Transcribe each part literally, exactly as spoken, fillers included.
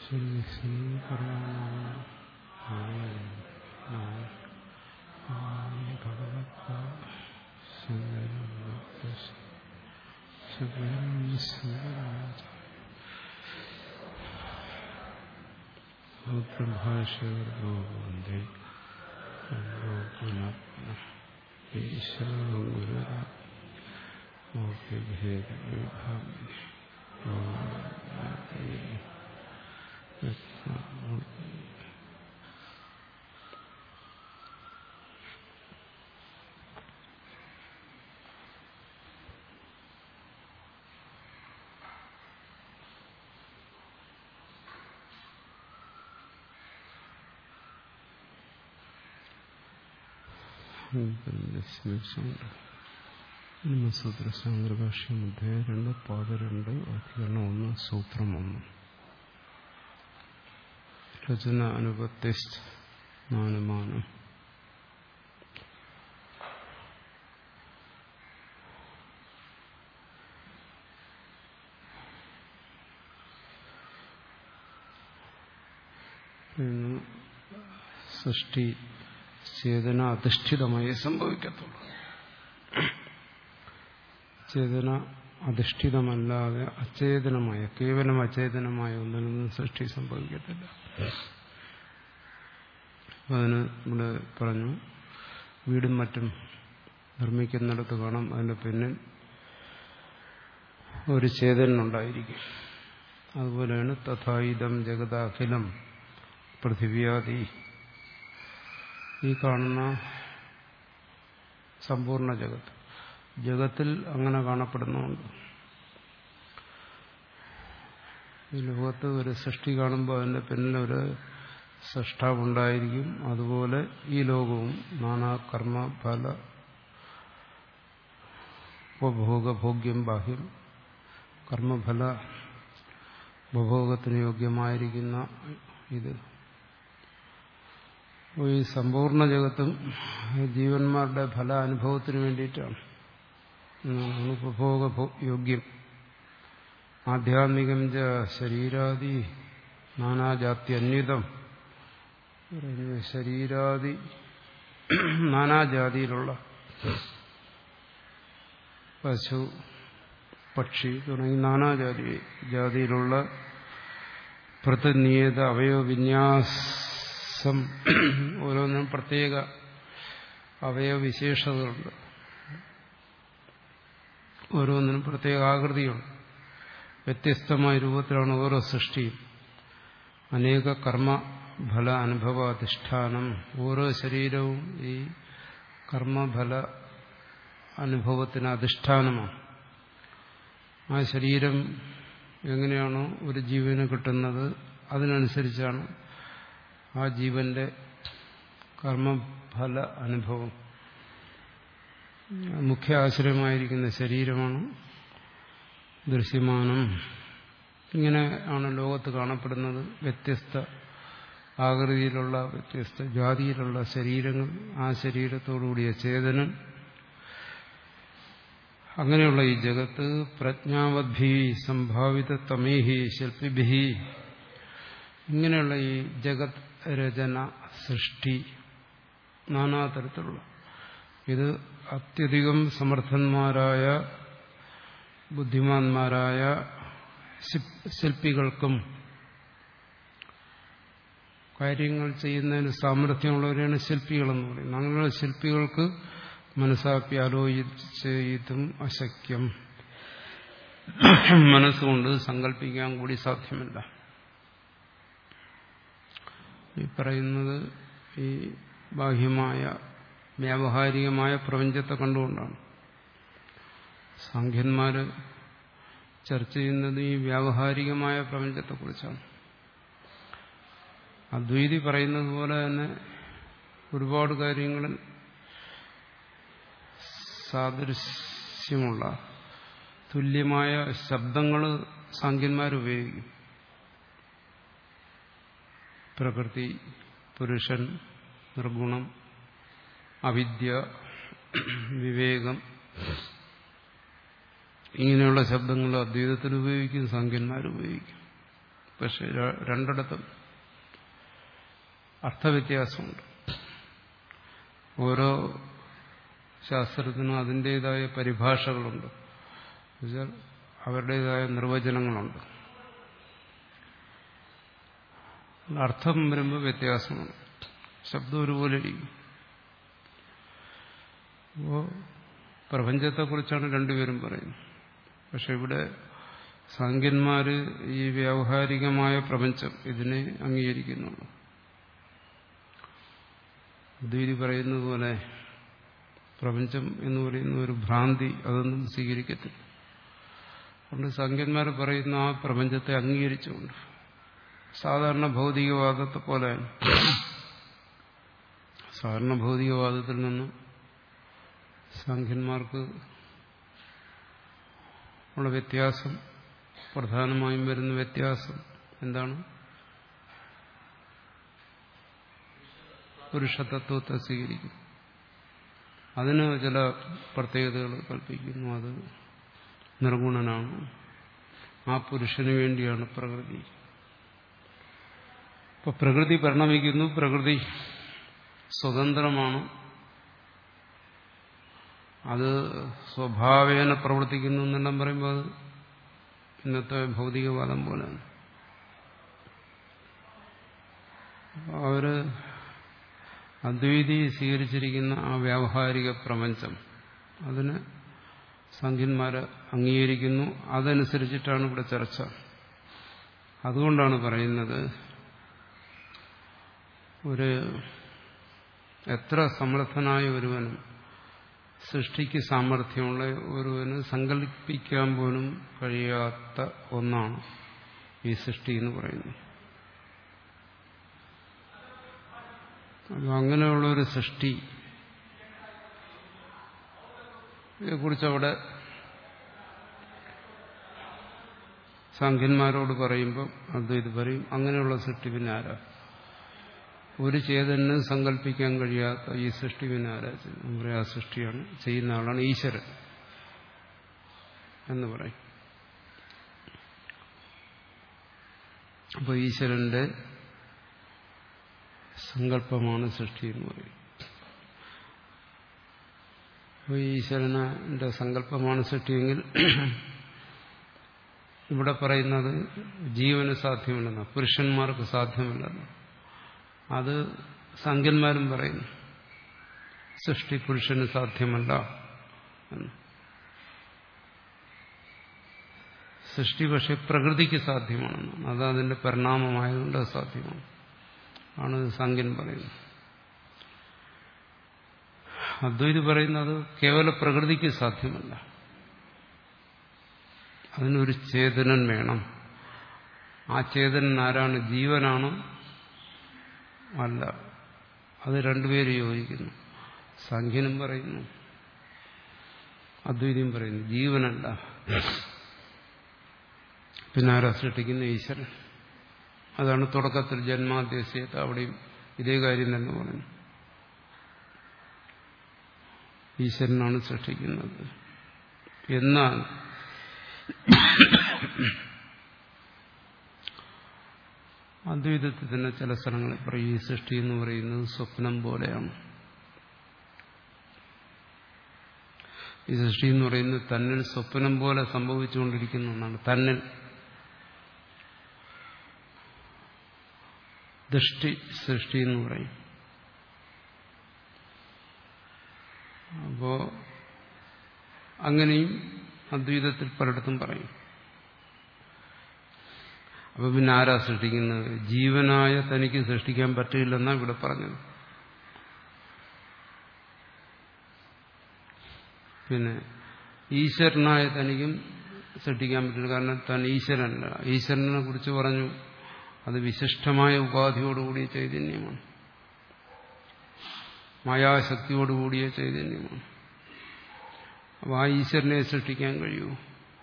ശ്രീ ഭഗവത്ഭാഷയോ വന്ദേ ഈശ്വരോ ഗുരുരാ സൂത്ര സാന്ദ്രഭാഷ്യം അധ്യായം രണ്ട് പാത രണ്ട് അധികരണം ഒന്ന് സൂത്രം ഒന്ന് രചന അനുപത്തിമാനം സൃഷ്ടി ചേതന അധിഷ്ഠിതമായി സംഭവിക്കത്തുള്ളൂ. ചേതന അധിഷ്ഠിതമല്ലാതെ അചേതനമായ കേവലം അചേതനമായ ഒന്നിനൊന്നും സൃഷ്ടി സംഭവിക്കത്തില്ല. അതിന് ഇവിടെ പറഞ്ഞു, വീടും മറ്റും നിർമ്മിക്കുന്നിടത്ത് കാണാം അതിൻ്റെ പിന്നിൽ ഒരു ചേതനുണ്ടായിരിക്കും. അതുപോലെയാണ് തഥായിതം ജഗദാഖിലം പൃഥിവ്യാദി, ഈ കാണുന്ന സമ്പൂർണ്ണ ജഗത്ത് ജഗത്തിൽ അങ്ങനെ കാണപ്പെടുന്നുണ്ട്. ഈ ലോകത്ത് ഒരു സൃഷ്ടി കാണുമ്പോൾ അതിൻ്റെ പിന്നിലൊരു സൃഷ്ടാവുണ്ടായിരിക്കും. അതുപോലെ ഈ ലോകവും നാനാ കർമ്മ ഫല ഉപഭോഗഭോഗ്യം ബാഹ്യം കർമ്മഫല ഉപഭോഗത്തിന് യോഗ്യമായിരിക്കുന്ന ഇത് ഈ സമ്പൂർണ്ണ ജഗത്തും ജീവന്മാരുടെ ഫല അനുഭവത്തിന് വേണ്ടിയിട്ടാണ്. ഉപഭോഗ യോഗ്യം ആധ്യാത്മികം ച ശരീരാദി നാനാജാതി അന്വിതം. ശരീരാദി നാനാജാതിയിലുള്ള പശു പക്ഷി തുടങ്ങി നാനാജാതി ജാതിയിലുള്ള പ്രതിനിയത അവയവവിന്യാസം, ഓരോന്നിനും പ്രത്യേക അവയവവിശേഷതകളുണ്ട്, ഓരോന്നിനും പ്രത്യേക ആകൃതിയുണ്ട്. വ്യത്യസ്തമായ രൂപത്തിലാണ് ഓരോ സൃഷ്ടിയും. അനേക കർമ്മഫല അനുഭവാധിഷ്ഠാനം, ഓരോ ശരീരവും ഈ കർമ്മഫല അനുഭവത്തിന് അധിഷ്ഠാനമാണ്. ആ ശരീരം എങ്ങനെയാണോ ഒരു ജീവന് കിട്ടുന്നത് അതിനനുസരിച്ചാണ് ആ ജീവന്റെ കർമ്മഫല അനുഭവം. മുഖ്യ ആശ്രയമായിരിക്കുന്ന ശരീരമാണ് ദൃശ്യമാനം. ഇങ്ങനെ ആണ് ലോകത്ത് കാണപ്പെടുന്നത്. വ്യത്യസ്ത ആകൃതിയിലുള്ള വ്യത്യസ്ത ജാതിയിലുള്ള ശരീരങ്ങൾ, ആ ശരീരത്തോടുകൂടിയ ചേതനൻ. അങ്ങനെയുള്ള ഈ ജഗത്ത് പ്രജ്ഞാവദ്ഭി സംഭാവിത തമേഹി ശില്പിഭി, ഇങ്ങനെയുള്ള ഈ ജഗത് രചന സൃഷ്ടി നാനാതരത്തിലുള്ള ഇത് അത്യധികം സമർത്ഥന്മാരായ ബുദ്ധിമാന്മാരായ ശില്പികൾക്കും കാര്യങ്ങൾ ചെയ്യുന്നതിന് സാമർഥ്യമുള്ളവരെയാണ് ശില്പികളെന്ന് പറയുന്നത്. അങ്ങനെയുള്ള ശില്പികൾക്ക് മനസ്സാപ്പി ആലോചിച്ചും അശക്യം, മനസ്സുകൊണ്ട് സങ്കല്പിക്കാൻ കൂടി സാധ്യമല്ല. ഈ പറയുന്നത് ഈ ബാഹ്യമായ വ്യാവഹാരികമായ പ്രപഞ്ചത്തെ കണ്ടുകൊണ്ടാണ്. സാഖ്യന്മാര് ചർച്ച ചെയ്യുന്നത് ഈ വ്യാവഹാരികമായ പ്രപഞ്ചത്തെക്കുറിച്ചാണ്. അദ്വൈതി പറയുന്നത് പോലെ തന്നെ ഒരുപാട് കാര്യങ്ങളിൽ സാദൃശ്യമുള്ള തുല്യമായ ശബ്ദങ്ങൾ സാഖ്യന്മാർ ഉപയോഗിക്കും. പ്രകൃതി, പുരുഷൻ, നിർഗുണം, അവിദ്യ, വിവേകം, ഇങ്ങനെയുള്ള ശബ്ദങ്ങൾ അദ്വൈതത്തിൽ ഉപയോഗിക്കും, സാഖ്യന്മാർ ഉപയോഗിക്കും. പക്ഷെ രണ്ടിടത്തും അർത്ഥവ്യത്യാസമുണ്ട്. ഓരോ ശാസ്ത്രത്തിനും അതിൻ്റെതായ പരിഭാഷകളുണ്ട്, എന്നുവെച്ചാൽ അവരുടേതായ നിർവചനങ്ങളുണ്ട്. അർത്ഥം വരുമ്പോൾ വ്യത്യാസമാണ്. ശബ്ദം ഒരുപോലെ ഇരിക്കും. അപ്പോൾ പ്രപഞ്ചത്തെക്കുറിച്ചാണ് രണ്ടുപേരും പറയുന്നത്. പക്ഷെ ഇവിടെ സാങ്കന്മാർ ഈ വ്യാവഹാരികമായ പ്രപഞ്ചം ഇതിനെ അംഗീകരിക്കുന്നുള്ളൂ. അദ്വൈതി പറയുന്നത് പോലെ പ്രപഞ്ചം എന്ന് പറയുന്ന ഒരു ഭ്രാന്തി, അതൊന്നും സ്വീകരിക്കത്തില്ല. അതുകൊണ്ട് സാങ്കന്മാർ പറയുന്ന ആ പ്രപഞ്ചത്തെ അംഗീകരിച്ചുകൊണ്ട് സാധാരണ ഭൗതികവാദത്തെ പോലെയാണ്. സാധാരണ ഭൗതികവാദത്തിൽ നിന്ന് സാഖ്യന്മാർക്ക് ഉള്ള വ്യത്യാസം, പ്രധാനമായും വരുന്ന വ്യത്യാസം എന്താണ്? പുരുഷതത്വത്തെ സ്വീകരിക്കും. അതിന് ചില പ്രത്യേകതകൾ കൽപ്പിക്കുന്നു. അത് നിർഗുണനാണ്, ആ പുരുഷന് വേണ്ടിയാണ് പ്രകൃതി. ഇപ്പൊ പ്രകൃതി പരിണമിക്കുന്നു, പ്രകൃതി സ്വതന്ത്രമാണ്, അത് സ്വഭാവേന പ്രവർത്തിക്കുന്നു എന്നെല്ലാം പറയുമ്പോൾ അത് ഇന്നത്തെ ഭൗതികവാദം പോലെയാണ്. അവര് അദ്വൈതി സ്വീകരിച്ചിരിക്കുന്ന ആ വ്യാവഹാരിക പ്രപഞ്ചം, അതിന് സാഖ്യന്മാരെ അംഗീകരിക്കുന്നു. അതനുസരിച്ചിട്ടാണ് ഇവിടെ ചർച്ച. അതുകൊണ്ടാണ് പറയുന്നത്, ഒരു എത്ര സമർത്ഥനായ ഒരുവനും സൃഷ്ടിക്ക് സാമർഥ്യമുള്ള ഒരുവന് സങ്കല്പിക്കാൻ പോലും കഴിയാത്ത ഒന്നാണ് ഈ സൃഷ്ടി എന്ന് പറയുന്നത്. അപ്പോൾ അങ്ങനെയുള്ള ഒരു സൃഷ്ടിയെ കുറിച്ച് അവിടെ സാഖ്യന്മാരോട് പറയുമ്പോൾ അദ്വൈത് പറയും, അങ്ങനെയുള്ള സൃഷ്ടി പിന്നെ ആരാ? ഒരു ചേതന് സങ്കല്പിക്കാൻ കഴിയാത്ത ഈ സൃഷ്ടി പിന്നെ ആരാ? ആ സൃഷ്ടിയാണ് ചെയ്യുന്ന ആളാണ് ഈശ്വരൻ എന്ന് പറയും. അപ്പോൾ ഈശ്വരന്റെ സങ്കല്പമാണ് സൃഷ്ടി എന്ന് പറയും. അപ്പോൾ ഈശ്വരന്റെ സങ്കല്പമാണ് സൃഷ്ടിയെങ്കിൽ ഇവിടെ പറയുന്നത് ജീവന് സാധ്യമല്ലെന്ന, പുരുഷന്മാർക്ക് സാധ്യമല്ലെന്ന. അത് സാഖ്യന്മാരും പറയുന്നു, സൃഷ്ടി പുരുഷന് സാധ്യമല്ല എന്ന്. സൃഷ്ടി പക്ഷെ പ്രകൃതിക്ക് സാധ്യമാണെന്നാണ്. അത് അതിന്റെ പരിണാമമായതുകൊണ്ട് അത് സാധ്യമാണ് ആണ് സാഖ്യൻ പറയുന്നത്. അദ്വൈതി പറയുന്നത് കേവല പ്രകൃതിക്ക് സാധ്യമല്ല, അതിനൊരു ചേതനൻ വേണം. ആ ചേതനൻ ആരാണ്? ജീവനാണ്? അല്ല. അത് രണ്ടുപേരും യോജിക്കുന്നു. സാഖ്യനും പറയുന്നു, അദ്വൈതിയും പറയുന്നു, ജീവനല്ല. പിന്നെ ആരാ സൃഷ്ടിക്കുന്ന? ഈശ്വരൻ. അതാണ് തുടക്കത്തിൽ ജന്മാദ്യസ്യത, അവിടെയും ഇതേ കാര്യം തന്നെ പറഞ്ഞു. ഈശ്വരനാണ് സൃഷ്ടിക്കുന്നത്. എന്നാൽ അദ്വൈതത്തിൽ തന്നെ ചില സ്ഥലങ്ങളിൽ പറയും, ഈ സൃഷ്ടി എന്ന് പറയുന്നത് സ്വപ്നം പോലെയാണ്. ഈ സൃഷ്ടി എന്ന് പറയുന്നത് തന്നിൽ സ്വപ്നം പോലെ സംഭവിച്ചുകൊണ്ടിരിക്കുന്ന ഒന്നാണ്. തന്നിൽ ദൃഷ്ടി സൃഷ്ടി എന്ന് പറയും. അപ്പോ അങ്ങനെയും അദ്വൈതത്തിൽ പലയിടത്തും പറയും. അപ്പൊ പിന്നെ ആരാ സൃഷ്ടിക്കുന്നത്? ജീവനായ തനിക്ക് സൃഷ്ടിക്കാൻ പറ്റില്ലെന്നാണ് ഇവിടെ പറഞ്ഞത്. പിന്നെ ഈശ്വരനായ തനിക്കും സൃഷ്ടിക്കാൻ പറ്റില്ല, കാരണം താൻ ഈശ്വരനല്ല. ഈശ്വരനെ കുറിച്ച് പറഞ്ഞു, അത് വിശിഷ്ടമായ ഉപാധിയോടുകൂടിയ ചൈതന്യമാണ്, മായാശക്തിയോടുകൂടിയ ചൈതന്യമാണ്. അപ്പോൾ ആ ഈശ്വരനെ സൃഷ്ടിക്കാൻ കഴിയുമോ?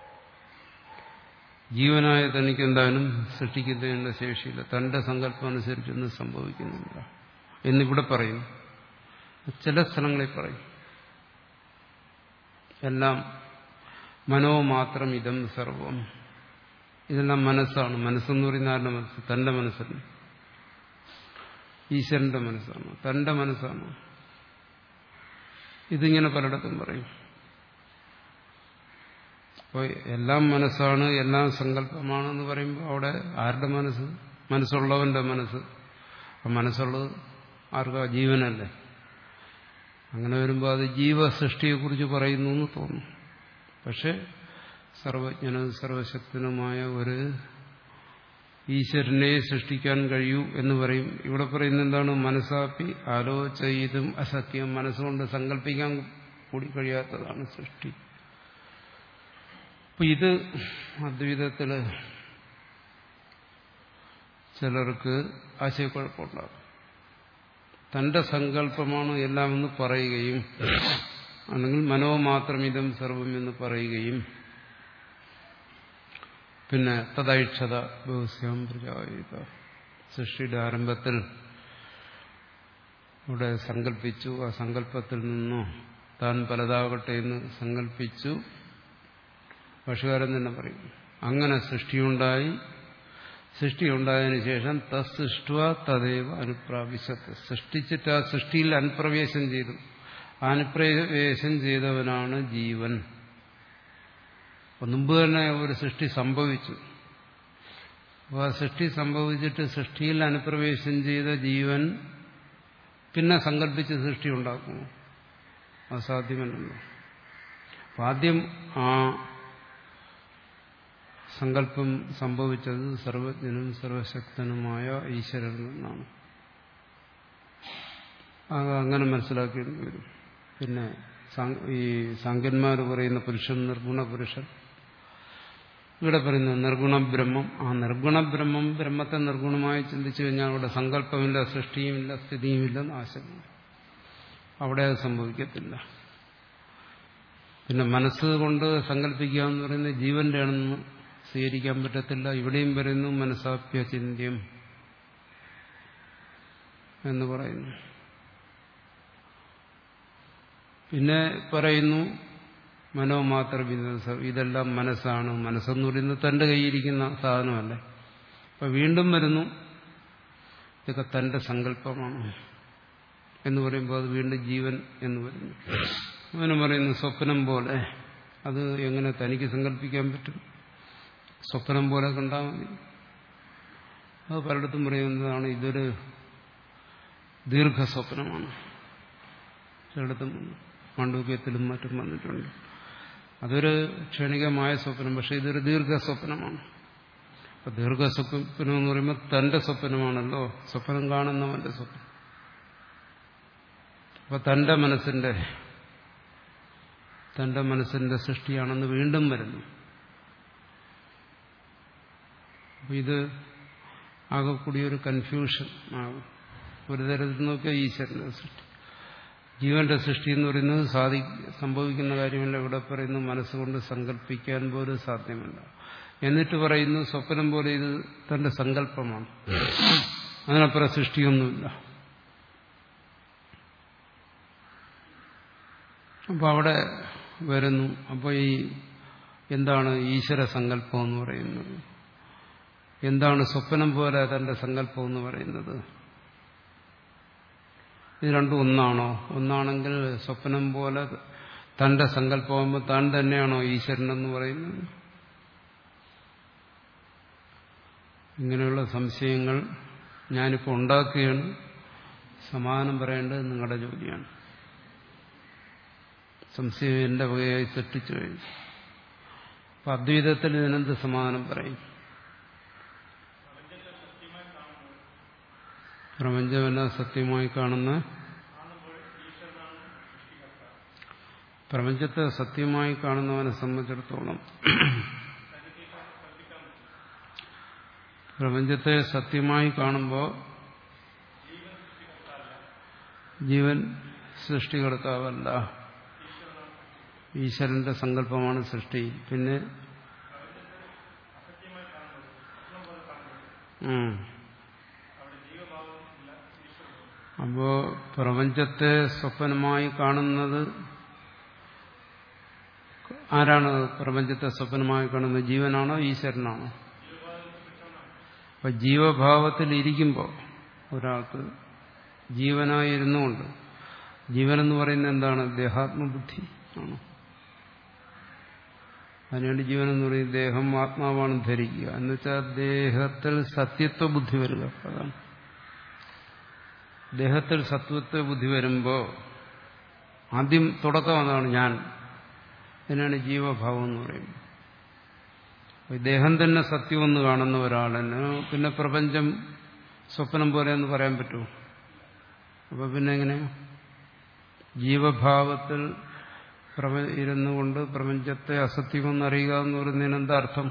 ജീവനായ തനിക്ക് എന്തായാലും സൃഷ്ടിക്കുന്നതിനുള്ള ശേഷിയില്ല, തന്റെ സങ്കല്പം അനുസരിച്ചൊന്നും സംഭവിക്കുന്നില്ല എന്നിവിടെ പറയുന്നു. ചില സ്ഥലങ്ങളിൽ പറയും, എല്ലാം മനോമാത്രം ഇതം സർവം, ഇതെല്ലാം മനസ്സാണ്. മനസ്സെന്ന് പറയുന്ന ആരുടെ മനസ്സ്? തന്റെ മനസ്സല്ല, ഈശ്വരന്റെ മനസ്സാണ്, തന്റെ മനസ്സാണ്. ഇതിങ്ങനെ പലയിടത്തും പറയും. അപ്പോൾ എല്ലാം മനസ്സാണ്, എല്ലാം സങ്കല്പമാണെന്ന് പറയുമ്പോൾ അവിടെ ആരുടെ മനസ്സ്? മനസ്സുള്ളവന്റെ മനസ്സ്. അപ്പം മനസ്സുള്ളത് ആർക്കാ? ജീവനല്ലേ. അങ്ങനെ വരുമ്പോൾ അത് ജീവസൃഷ്ടിയെക്കുറിച്ച് പറയുന്നു എന്ന് തോന്നും. പക്ഷെ സർവജ്ഞനും സർവശക്തനുമായ ഒരു ഈശ്വരനെ സൃഷ്ടിക്കാൻ കഴിയൂ എന്ന് പറയും. ഇവിടെ പറയുന്നത് എന്താണ്? മനസ്സാപ്പി ആലോചയിതും അസത്യം. മനസ്സുകൊണ്ട് സങ്കല്പിക്കാൻ കൂടി കഴിയാത്തതാണ് സൃഷ്ടി. അപ്പൊ ഇത് അദ്വൈതത്തില് ചിലർക്ക് ആശയക്കുഴപ്പമുണ്ടാകും. തന്റെ സങ്കല്പമാണ് എല്ലാം എന്ന് പറയുകയും അല്ലെങ്കിൽ മനോമാത്രമിതം സർവം എന്ന് പറയുകയും പിന്നെ തദൈക്ഷത ബഹുസ്യാം പ്രജായിത, സൃഷ്ടിയുടെ ആരംഭത്തിൽ ഇവിടെ സങ്കല്പിച്ചു, ആ സങ്കല്പത്തിൽ നിന്നോ താൻ പലതാകട്ടെ എന്ന് സങ്കല്പിച്ചു. ഭാഷകാരൻ തന്നെ പറയും അങ്ങനെ സൃഷ്ടിയുണ്ടായി. സൃഷ്ടിയുണ്ടായതിനു ശേഷം തസ്സൃഷ്ട തദേവ അനുപ്രാവശ്യത്ത്, സൃഷ്ടിച്ചിട്ട് ആ സൃഷ്ടിയിൽ അനുപ്രവേശം ചെയ്തു. അനുപ്രവേശം ചെയ്തവനാണ് ജീവൻ. മുമ്പ് തന്നെ ഒരു സൃഷ്ടി സംഭവിച്ചു. അപ്പോൾ ആ സൃഷ്ടി സംഭവിച്ചിട്ട് സൃഷ്ടിയിൽ അനുപ്രവേശം ചെയ്ത ജീവൻ പിന്നെ സങ്കല്പിച്ച് സൃഷ്ടി ഉണ്ടാക്കുമോ? അസാധ്യമല്ലല്ലോ. അപ്പം ആദ്യം ആ സങ്കല്പം സംഭവിച്ചത് സർവജ്ഞനും സർവശക്തനുമായ ഈശ്വരനിൽ നിന്നാണ്. അത് അങ്ങനെ മനസ്സിലാക്കേണ്ടി വരും. പിന്നെ ഈ സാങ്കന്മാർ പറയുന്ന പുരുഷൻ നിർഗുണ പുരുഷൻ, ഇവിടെ പറയുന്നത് നിർഗുണ ബ്രഹ്മം. ആ നിർഗുണ ബ്രഹ്മം ബ്രഹ്മത്തെ നിർഗുണമായി ചിന്തിച്ചു കഴിഞ്ഞാൽ അവിടെ സങ്കല്പമില്ല, സൃഷ്ടിയുമില്ല, സ്ഥിതിയുമില്ല, നാശമില്ല. അവിടെ അത് സംഭവിക്കത്തില്ല. പിന്നെ മനസ്സുകൊണ്ട് സങ്കല്പിക്കുക എന്ന് പറയുന്നത് ജീവന്റെ ആണെന്ന് സ്വീകരിക്കാൻ പറ്റത്തില്ല. ഇവിടെയും പറയുന്നു മനസ്സാപ്യ ചിന്ത്യം എന്ന് പറയുന്നു. പിന്നെ പറയുന്നു മനോമാത്രവിന്ദ, ഇതെല്ലാം മനസ്സാണ്. മനസ്സെന്ന് പറയുന്നത് തന്റെ കയ്യിരിക്കുന്ന സാധനമല്ലേ. അപ്പൊ വീണ്ടും വരുന്നു ഇതൊക്കെ തന്റെ സങ്കല്പമാണ് എന്ന് പറയുമ്പോൾ അത് വീണ്ടും ജീവൻ എന്ന് പറയുന്നു. അങ്ങനെ പറയുന്നു സ്വപ്നം പോലെ. അത് എങ്ങനെ തനിക്ക് സങ്കല്പിക്കാൻ പറ്റും? സ്വപ്നം പോലെ കണ്ടാൽ മതി. അത് പലയിടത്തും പറയുന്നതാണ് ഇതൊരു ദീർഘസ്വപ്നമാണ്. ചിലയിടത്തും മാണ്ഡൂക്യത്തിലും മറ്റും വന്നിട്ടുണ്ട്. അതൊരു ക്ഷണികമായ സ്വപ്നം, പക്ഷെ ഇതൊരു ദീർഘസ്വപ്നമാണ്. അപ്പൊ ദീർഘസ്വപ്നം എന്ന് പറയുമ്പോൾ തന്റെ സ്വപ്നമാണല്ലോ, സ്വപ്നം കാണുന്നവന്റെ സ്വപ്നം. അപ്പൊ തന്റെ മനസ്സിന്റെ തന്റെ മനസ്സിന്റെ സൃഷ്ടിയാണെന്ന് വീണ്ടും വരുന്നു. അപ്പൊ ഇത് ആകെ കൂടി ഒരു കൺഫ്യൂഷൻ ആകും. ഒരു തരത്തിൽ നോക്കിയാൽ ഈശ്വരന്റെ സൃഷ്ടി, ജീവന്റെ സൃഷ്ടി എന്ന് പറയുന്നത് സാധി സംഭവിക്കുന്ന കാര്യമല്ല. ഇവിടെ പറയുന്നു മനസ്സുകൊണ്ട് സങ്കല്പിക്കാൻ പോലും സാധ്യമല്ല. എന്നിട്ട് പറയുന്നു സ്വപ്നം പോലെ ഇത് തന്റെ സങ്കല്പമാണ്, അതിനപ്പുറം സൃഷ്ടിയൊന്നുമില്ല. അപ്പൊ അവിടെ വരുന്നു. അപ്പൊ ഈ എന്താണ് ഈശ്വര സങ്കല്പം എന്ന് പറയുന്നത്? എന്താണ് സ്വപ്നം പോലെ തന്റെ സങ്കല്പം എന്ന് പറയുന്നത്? ഇത് രണ്ടും ഒന്നാണോ? ഒന്നാണെങ്കിൽ സ്വപ്നം പോലെ തന്റെ സങ്കല്പമാകുമ്പോൾ താൻ തന്നെയാണോ ഈശ്വരനെന്ന് പറയുന്നത്? ഇങ്ങനെയുള്ള സംശയങ്ങൾ ഞാനിപ്പോൾ ഉണ്ടാക്കുകയാണ്. സമാധാനം പറയേണ്ടത് നിങ്ങളുടെ ജോലിയാണ്. സംശയം എന്റെ വകയായി സൃഷ്ടിച്ചു കഴിഞ്ഞു. അപ്പൊ അദ്വൈതത്തിൽ ഇതിനെന്ത് സമാധാനം പറയും? പ്രപഞ്ചമെല്ലാം സത്യമായി കാണുന്ന, പ്രപഞ്ചത്തെ സത്യമായി കാണുന്നവനെ സംബന്ധിച്ചിടത്തോളം പ്രപഞ്ചത്തെ സത്യമായി കാണുമ്പോൾ ജീവൻ സൃഷ്ടികർത്താവല്ല, ഈശ്വരന്റെ സങ്കല്പമാണ് സൃഷ്ടി. പിന്നെ അപ്പോ പ്രപഞ്ചത്തെ സ്വപ്നമായി കാണുന്നത് ആരാണ്? പ്രപഞ്ചത്തെ സ്വപ്നമായി കാണുന്നത് ജീവനാണോ ഈശ്വരനാണോ? അപ്പൊ ജീവഭാവത്തിൽ ഇരിക്കുമ്പോൾ ഒരാൾക്ക് ജീവനായിരുന്നുകൊണ്ട്, ജീവനെന്ന് പറയുന്നത് എന്താണ്? ദേഹാത്മബുദ്ധി ആണ്. അതിനുവേണ്ടി ജീവനെന്ന് പറയുന്നത് ദേഹം ആത്മാവാണ് ധരിക്കുക എന്ന് വെച്ചാൽ ദേഹത്തിൽ സത്യത്വ ബുദ്ധി വരിക. അതാണ് ദേഹത്തിൽ സത്വത്വ ബുദ്ധി വരുമ്പോൾ ആദ്യം തുടക്കം അതാണ് ഞാൻ. ഇതിനാണ് ജീവഭാവം എന്ന് പറയുന്നത്. ദേഹം തന്നെ സത്യമെന്ന് കാണുന്ന ഒരാളിന് പിന്നെ പ്രപഞ്ചം സ്വപ്നം പോലെയെന്ന് പറയാൻ പറ്റുമോ? അപ്പൊ പിന്നെ എങ്ങനെ? ജീവഭാവത്തിൽ ഇരുന്നു കൊണ്ട് പ്രപഞ്ചത്തെ അസത്യമെന്ന് അറിയുക എന്ന് പറയുന്നതിന് എന്താ അർത്ഥം?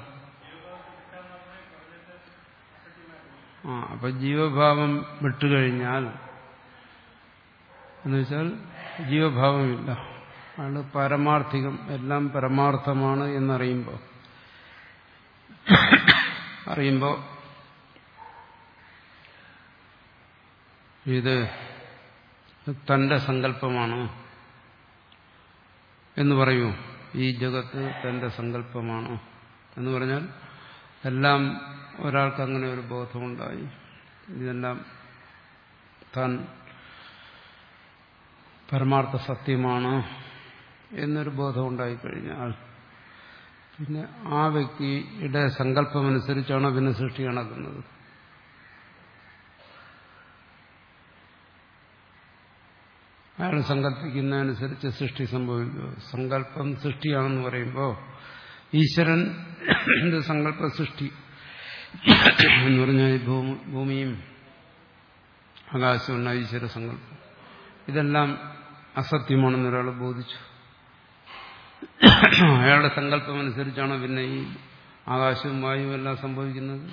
ആ അപ്പൊ ജീവഭാവം വിട്ടുകഴിഞ്ഞാൽ എന്നുവെച്ചാൽ ജീവഭാവമില്ല. അത് പാരമാർത്ഥികം, എല്ലാം പരമാർത്ഥമാണ് എന്നറിയുമ്പോൾ അറിയുമ്പോൾ ഇത് തന്റെ സങ്കല്പമാണ് എന്ന് പറയൂ. ഈ ജഗത്ത് തന്റെ സങ്കല്പമാണ് എന്ന് പറഞ്ഞാൽ എല്ലാം ഒരാൾക്ക് അങ്ങനെ ഒരു ബോധമുണ്ടായി. ഇതെല്ലാം താൻ പരമാർത്ഥ സത്യമാണ് എന്നൊരു ബോധം ഉണ്ടായിക്കഴിഞ്ഞാൽ പിന്നെ ആ വ്യക്തിയുടെ സങ്കല്പമനുസരിച്ചാണ് പിന്നെ സൃഷ്ടി നടക്കുന്നത്. അയാൾ സങ്കല്പിക്കുന്നതനുസരിച്ച് സൃഷ്ടി സംഭവിക്കുക. സങ്കല്പം സൃഷ്ടിയാണെന്ന് പറയുമ്പോൾ ഈശ്വരൻ സങ്കല്പ സൃഷ്ടി എന്ന് പറഞ്ഞാൽ ഭൂമിയും ആകാശവും ഈശ്വര സങ്കല്പം ഇതെല്ലാം അസത്യമാണെന്ന് ഒരാൾ ബോധിച്ചു. അയാളുടെ സങ്കല്പം അനുസരിച്ചാണ് പിന്നെ ഈ ആകാശവും വായുവും എല്ലാം സംഭവിക്കുന്നത്.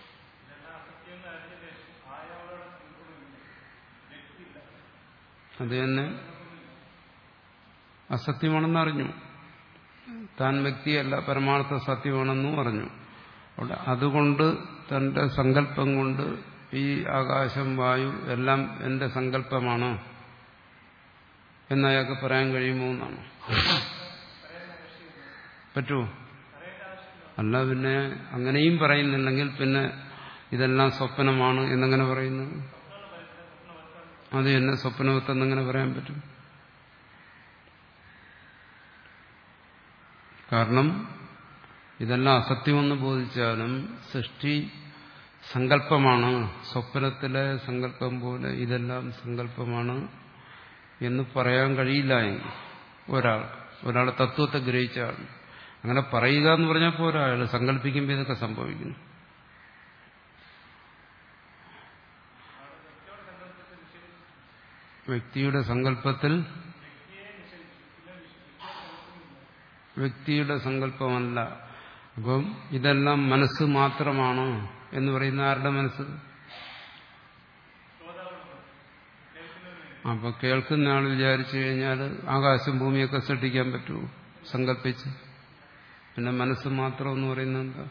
അത് തന്നെ അസത്യമാണെന്ന് അറിഞ്ഞു. താൻ വ്യക്തിയല്ല, പരമാർത്ഥ സത്യമാണെന്നും അറിഞ്ഞു. അവിടെ അതുകൊണ്ട് തന്റെ സങ്കല്പം കൊണ്ട് ഈ ആകാശം വായു എല്ലാം എന്റെ സങ്കല്പമാണ് എന്നയാൾക്ക് പറയാൻ കഴിയുമോ എന്നാണ്. പറ്റുമോ? അല്ല, പിന്നെ അങ്ങനെയും പറയുന്നില്ലെങ്കിൽ പിന്നെ ഇതെല്ലാം സ്വപ്നമാണ് എന്നെങ്ങനെ പറയുന്നു? അത് തന്നെ സ്വപ്നവത്തെന്നെങ്ങനെ പറയാൻ പറ്റും? കാരണം ഇതെല്ലാം അസത്യമെന്ന് ബോധിച്ചാലും സൃഷ്ടി സങ്കല്പമാണ്. സ്വപ്നത്തിലെ സങ്കല്പം പോലെ ഇതെല്ലാം സങ്കല്പമാണ് എന്ന് പറയാൻ കഴിയില്ല എങ്കിൽ ഒരാൾ ഒരാളെ തത്വത്തെ ഗ്രഹിച്ചാൽ അങ്ങനെ പറയുക എന്ന് പറഞ്ഞാൽ പോരാ, അയാൾ സങ്കല്പിക്കുമ്പോൾ ഇതൊക്കെ സംഭവിക്കുന്നു. വ്യക്തിയുടെ സങ്കല്പത്തിൽ വ്യക്തിയുടെ സങ്കല്പമല്ല. അപ്പം ഇതെല്ലാം മനസ്സ് മാത്രമാണ് എന്ന് പറയുന്ന ആരുടെ മനസ്സ്? അപ്പൊ കേൾക്കുന്ന ആൾ വിചാരിച്ചു കഴിഞ്ഞാൽ ആകാശം ഭൂമിയൊക്കെ സൃഷ്ടിക്കാൻ പറ്റുമോ സങ്കല്പിച്ച്? പിന്നെ മനസ്സ് മാത്രം എന്ന് പറയുന്നത് എന്താ?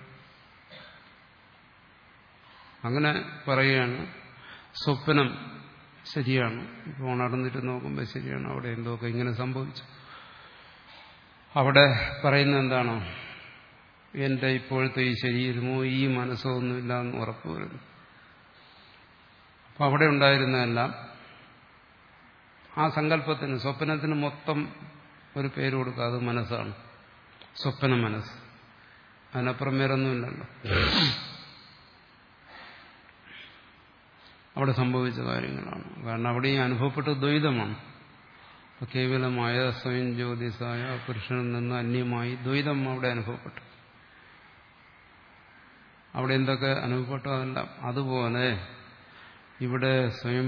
അങ്ങനെ പറയുകയാണ്. സ്വപ്നം ശരിയാണ്, ഇപ്പോൾ ഉണർന്നിട്ട് നോക്കുമ്പോൾ ശരിയാണ്, അവിടെ എന്തൊക്കെ ഇങ്ങനെ സംഭവിച്ചു. അവിടെ പറയുന്നത് എന്താണോ? എന്റെ ഇപ്പോഴത്തെ ഈ ശരീരമോ ഈ മനസ്സോ ഒന്നുമില്ല എന്ന് ഉറപ്പ് വരുന്നു. അപ്പം അവിടെ ഉണ്ടായിരുന്നതെല്ലാം ആ സങ്കല്പത്തിന്, സ്വപ്നത്തിന് മൊത്തം ഒരു പേര് കൊടുക്കുക, അത് മനസ്സാണ്. സ്വപ്ന മനസ്സ്, അതിനപ്പുറം വേറൊന്നുമില്ലല്ലോ. അവിടെ സംഭവിച്ച കാര്യങ്ങളാണ്. കാരണം അവിടെ ഈ അനുഭവപ്പെട്ട ദ്വൈതമാണ്. കേവലമായ സ്വയം ജ്യോതിസായ പുരുഷനിൽ നിന്ന് അന്യമായി ദ്വൈതം അവിടെ അനുഭവപ്പെട്ടു. അവിടെ എന്തൊക്കെ അനുഭവപ്പെട്ടു അതെല്ലാം അതുപോലെ ഇവിടെ സ്വയം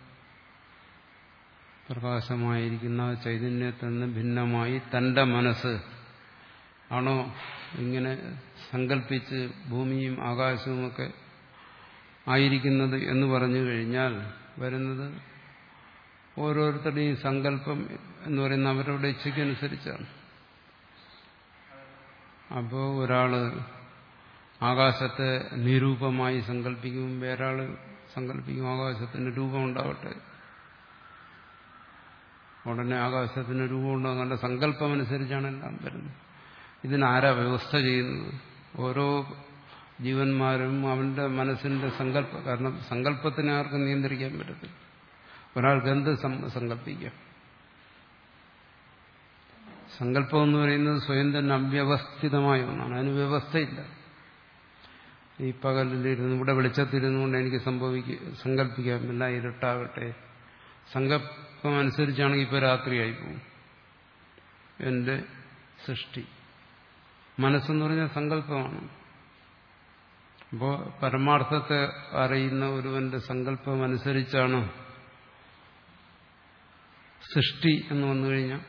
പ്രകാശമായിരിക്കുന്ന ചൈതന്യത്തിൽ നിന്ന് ഭിന്നമായി തന്റെ മനസ്സ് ആണോ ഇങ്ങനെ സങ്കല്പിച്ച് ഭൂമിയും ആകാശവുമൊക്കെ ആയിരിക്കുന്നത് എന്ന് പറഞ്ഞു കഴിഞ്ഞാൽ വരുന്നത് ഓരോരുത്തരുടെയും സങ്കല്പം എന്ന് പറയുന്ന അവരുടെ ഇച്ഛയ്ക്കനുസരിച്ചാണ്. അപ്പോൾ ഒരാള് ആകാശത്തെ നിരൂപമായി സങ്കല്പിക്കും, വേറൊരാള് സങ്കല്പിക്കും ആകാശത്തിന് രൂപമുണ്ടാവട്ടെ. ഉടനെ ആകാശത്തിന് രൂപമുണ്ടാകും. നല്ല സങ്കല്പമനുസരിച്ചാണ് എല്ലാം വരുന്നത്. ഇതിനാരാ വ്യവസ്ഥ ചെയ്യുന്നത്? ഓരോ ജീവന്മാരും അവന്റെ മനസ്സിന്റെ സങ്കല്പ കാരണം സങ്കല്പത്തിനെ ആർക്കും നിയന്ത്രിക്കാൻ പറ്റത്തില്ല. ഒരാൾക്ക് എന്ത് സങ്കല്പിക്കാം? സങ്കല്പം എന്ന് പറയുന്നത് സ്വയം തന്നെ അവ്യവസ്ഥിതമായ ഒന്നാണ്. അതിന് വ്യവസ്ഥയില്ല. ഈ പകലിലിരുന്ന് ഇവിടെ വെളിച്ചത്തിരുന്നുകൊണ്ട് എനിക്ക് സംഭവിക്ക സങ്കല്പിക്കാം എല്ലാം ഇരുട്ടാകട്ടെ. സങ്കല്പം അനുസരിച്ചാണെങ്കിൽ ഇപ്പോൾ രാത്രിയായി പോകും. എന്റെ സൃഷ്ടി മനസ്സെന്ന് പറഞ്ഞാൽ സങ്കല്പമാണ്. അപ്പോൾ പരമാർത്ഥത്തെ അറിയുന്ന ഒരുവന്റെ സങ്കല്പം അനുസരിച്ചാണ് സൃഷ്ടി എന്ന് വന്നു കഴിഞ്ഞാൽ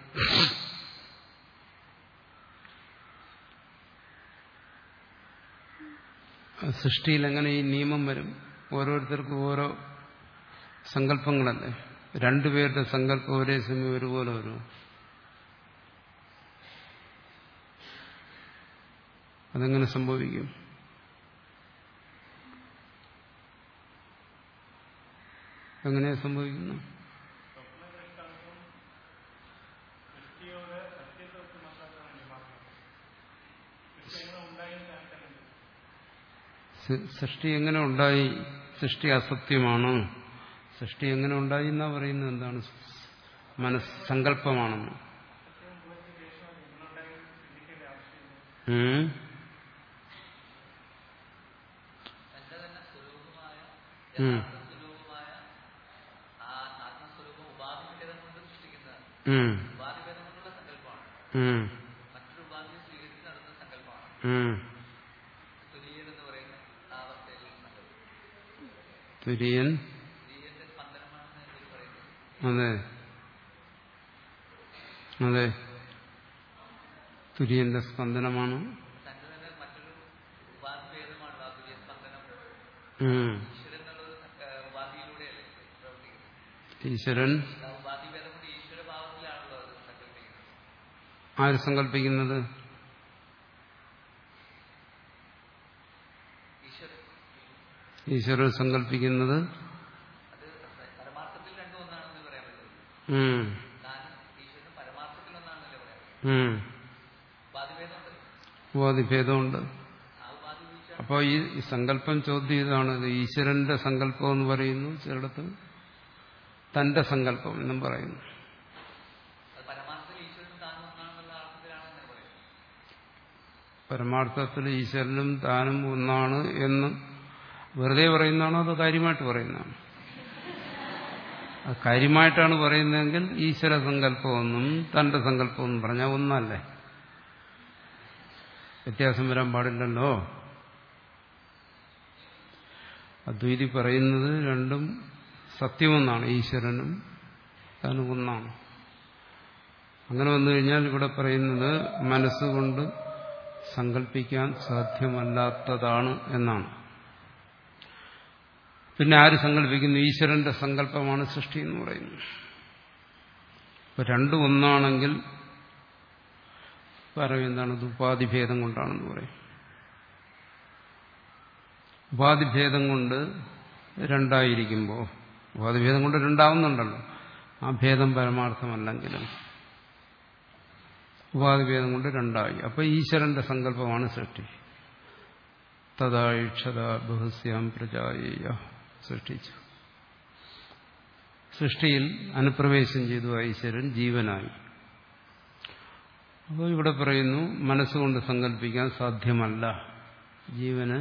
സൃഷ്ടിയിൽ എങ്ങനെ ഈ നിയമം വരും? ഓരോരുത്തർക്കും ഓരോ സങ്കല്പങ്ങളല്ലേ. രണ്ടുപേരുടെ സങ്കല്പം ഒരേ സമയം ഒരുപോലെ വരും. അതെങ്ങനെ സംഭവിക്കും? എങ്ങനെയാ സംഭവിക്കുന്നു? സൃഷ്ടി എങ്ങനെ ഉണ്ടായി? സൃഷ്ടി അസത്യമാണ്. സൃഷ്ടി എങ്ങനെ ഉണ്ടായി എന്നാ പറയുന്നത്? എന്താണ്? മനസ് സങ്കല്പമാണെന്ന്. തുര്യൻ അതെ അതെ തുര്യന്റെ സ്പന്ദനമാണ്. ഈശ്വരൻ ആര് സങ്കല്പിക്കുന്നത്? ഈശ്വരൻ സങ്കല്പിക്കുന്നത് ഉപാധിഭേദമുണ്ട്. അപ്പോൾ ഈ സങ്കല്പം ചോദ്യം ഇതാണ്. ഈശ്വരന്റെ സങ്കല്പം എന്ന് പറയുന്നു, ചിലടത്ത് തന്റെ സങ്കല്പം എന്നും പറയുന്നു. പരമാർത്ഥത്തിൽ ഈശ്വരനും താനും ഒന്നാണ് എന്ന് വെറുതെ പറയുന്നതാണോ അതോ കാര്യമായിട്ട് പറയുന്നതാണ്? അത് കാര്യമായിട്ടാണ് പറയുന്നതെങ്കിൽ ഈശ്വര സങ്കല്പമൊന്നും തന്റെ സങ്കല്പമൊന്നും പറഞ്ഞാൽ ഒന്നല്ലേ, വ്യത്യാസം വരാൻ പാടില്ലല്ലോ. അദ്വൈതി പറയുന്നത് രണ്ടും സത്യമെന്നാണ്. ഈശ്വരനും താനും ഒന്നാണ്. അങ്ങനെ വന്നു കഴിഞ്ഞാൽ ഇവിടെ പറയുന്നത് മനസ്സുകൊണ്ട് സങ്കല്പിക്കാൻ സാധ്യമല്ലാത്തതാണ് എന്നാണ്. പിന്നെ ആര് സങ്കല്പിക്കുന്നു? ഈശ്വരന്റെ സങ്കല്പമാണ് സൃഷ്ടി എന്ന് പറയുന്നത്. ഇപ്പൊ രണ്ടും ഒന്നാണെങ്കിൽ പറയും എന്താണ്? ഇത് ഉപാധിഭേദം കൊണ്ടാണെന്ന് പറയും. ഉപാധിഭേദം കൊണ്ട് രണ്ടായിരിക്കുമ്പോൾ, ഉപാധിഭേദം കൊണ്ട് രണ്ടാവുന്നുണ്ടല്ലോ, ആ ഭേദം പരമാർത്ഥമല്ലെങ്കിലും ഉപാധിഭേദം കൊണ്ട് രണ്ടായി. അപ്പൊ ഈശ്വരന്റെ സങ്കല്പമാണ് സൃഷ്ടി. തഥാക്ഷത ബഹുസ്യാം പ്രജായേയ സൃഷ്ടിച്ചു. സൃഷ്ടിയിൽ അനുപ്രവേശം ചെയ്തു ഈശ്വരൻ, ജീവനായി. അപ്പോൾ ഇവിടെ പറയുന്നു മനസ്സുകൊണ്ട് സങ്കല്പിക്കാൻ സാധ്യമല്ല. ജീവന്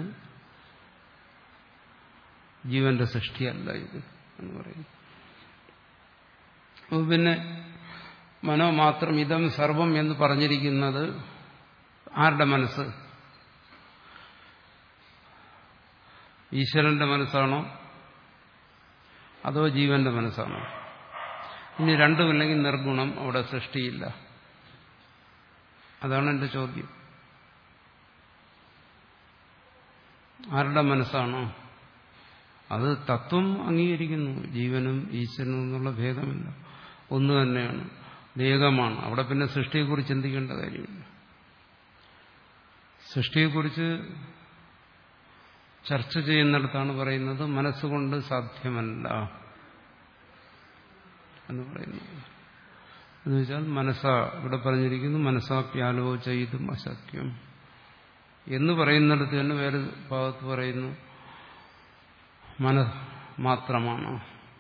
ജീവന്റെ സൃഷ്ടിയല്ല ഇത് എന്ന് പറയുന്നു. അപ്പോൾ പിന്നെ മനോമാത്രം ഇതം സർവം എന്ന് പറഞ്ഞിരിക്കുന്നത് ആരുടെ മനസ്സ്? ഈശ്വരന്റെ മനസ്സാണോ അതോ ജീവന്റെ മനസ്സാണോ? ഇനി രണ്ടുമില്ലെങ്കിൽ നിർഗുണം, അവിടെ സൃഷ്ടിയില്ല. അതാണ് എന്റെ ചോദ്യം. ആരുടെ മനസ്സാണോ? അത് തത്വം അംഗീകരിക്കുന്നു. ജീവനും ഈശ്വരനും എന്നുള്ള ഭേദമില്ല, ഒന്ന് തന്നെയാണ്, ഏകമാണ്. അവിടെ പിന്നെ സൃഷ്ടിയെക്കുറിച്ച് ചിന്തിക്കേണ്ട കാര്യമില്ല. സൃഷ്ടിയെക്കുറിച്ച് ചർച്ച ചെയ്യുന്നിടത്താണ് പറയുന്നത് മനസ്സുകൊണ്ട് സാധ്യമല്ല എന്ന് പറയുന്നത്. എന്ന് വെച്ചാൽ മനസ്സാ, ഇവിടെ പറഞ്ഞിരിക്കുന്നു മനസ്സാപ്യാലോചയിതും അസത്യം. എന്ന് പറയുന്നിടത്ത് തന്നെ വേറെ ഭാഗത്ത് പറയുന്നു മനഃ മാത്രമാണ്.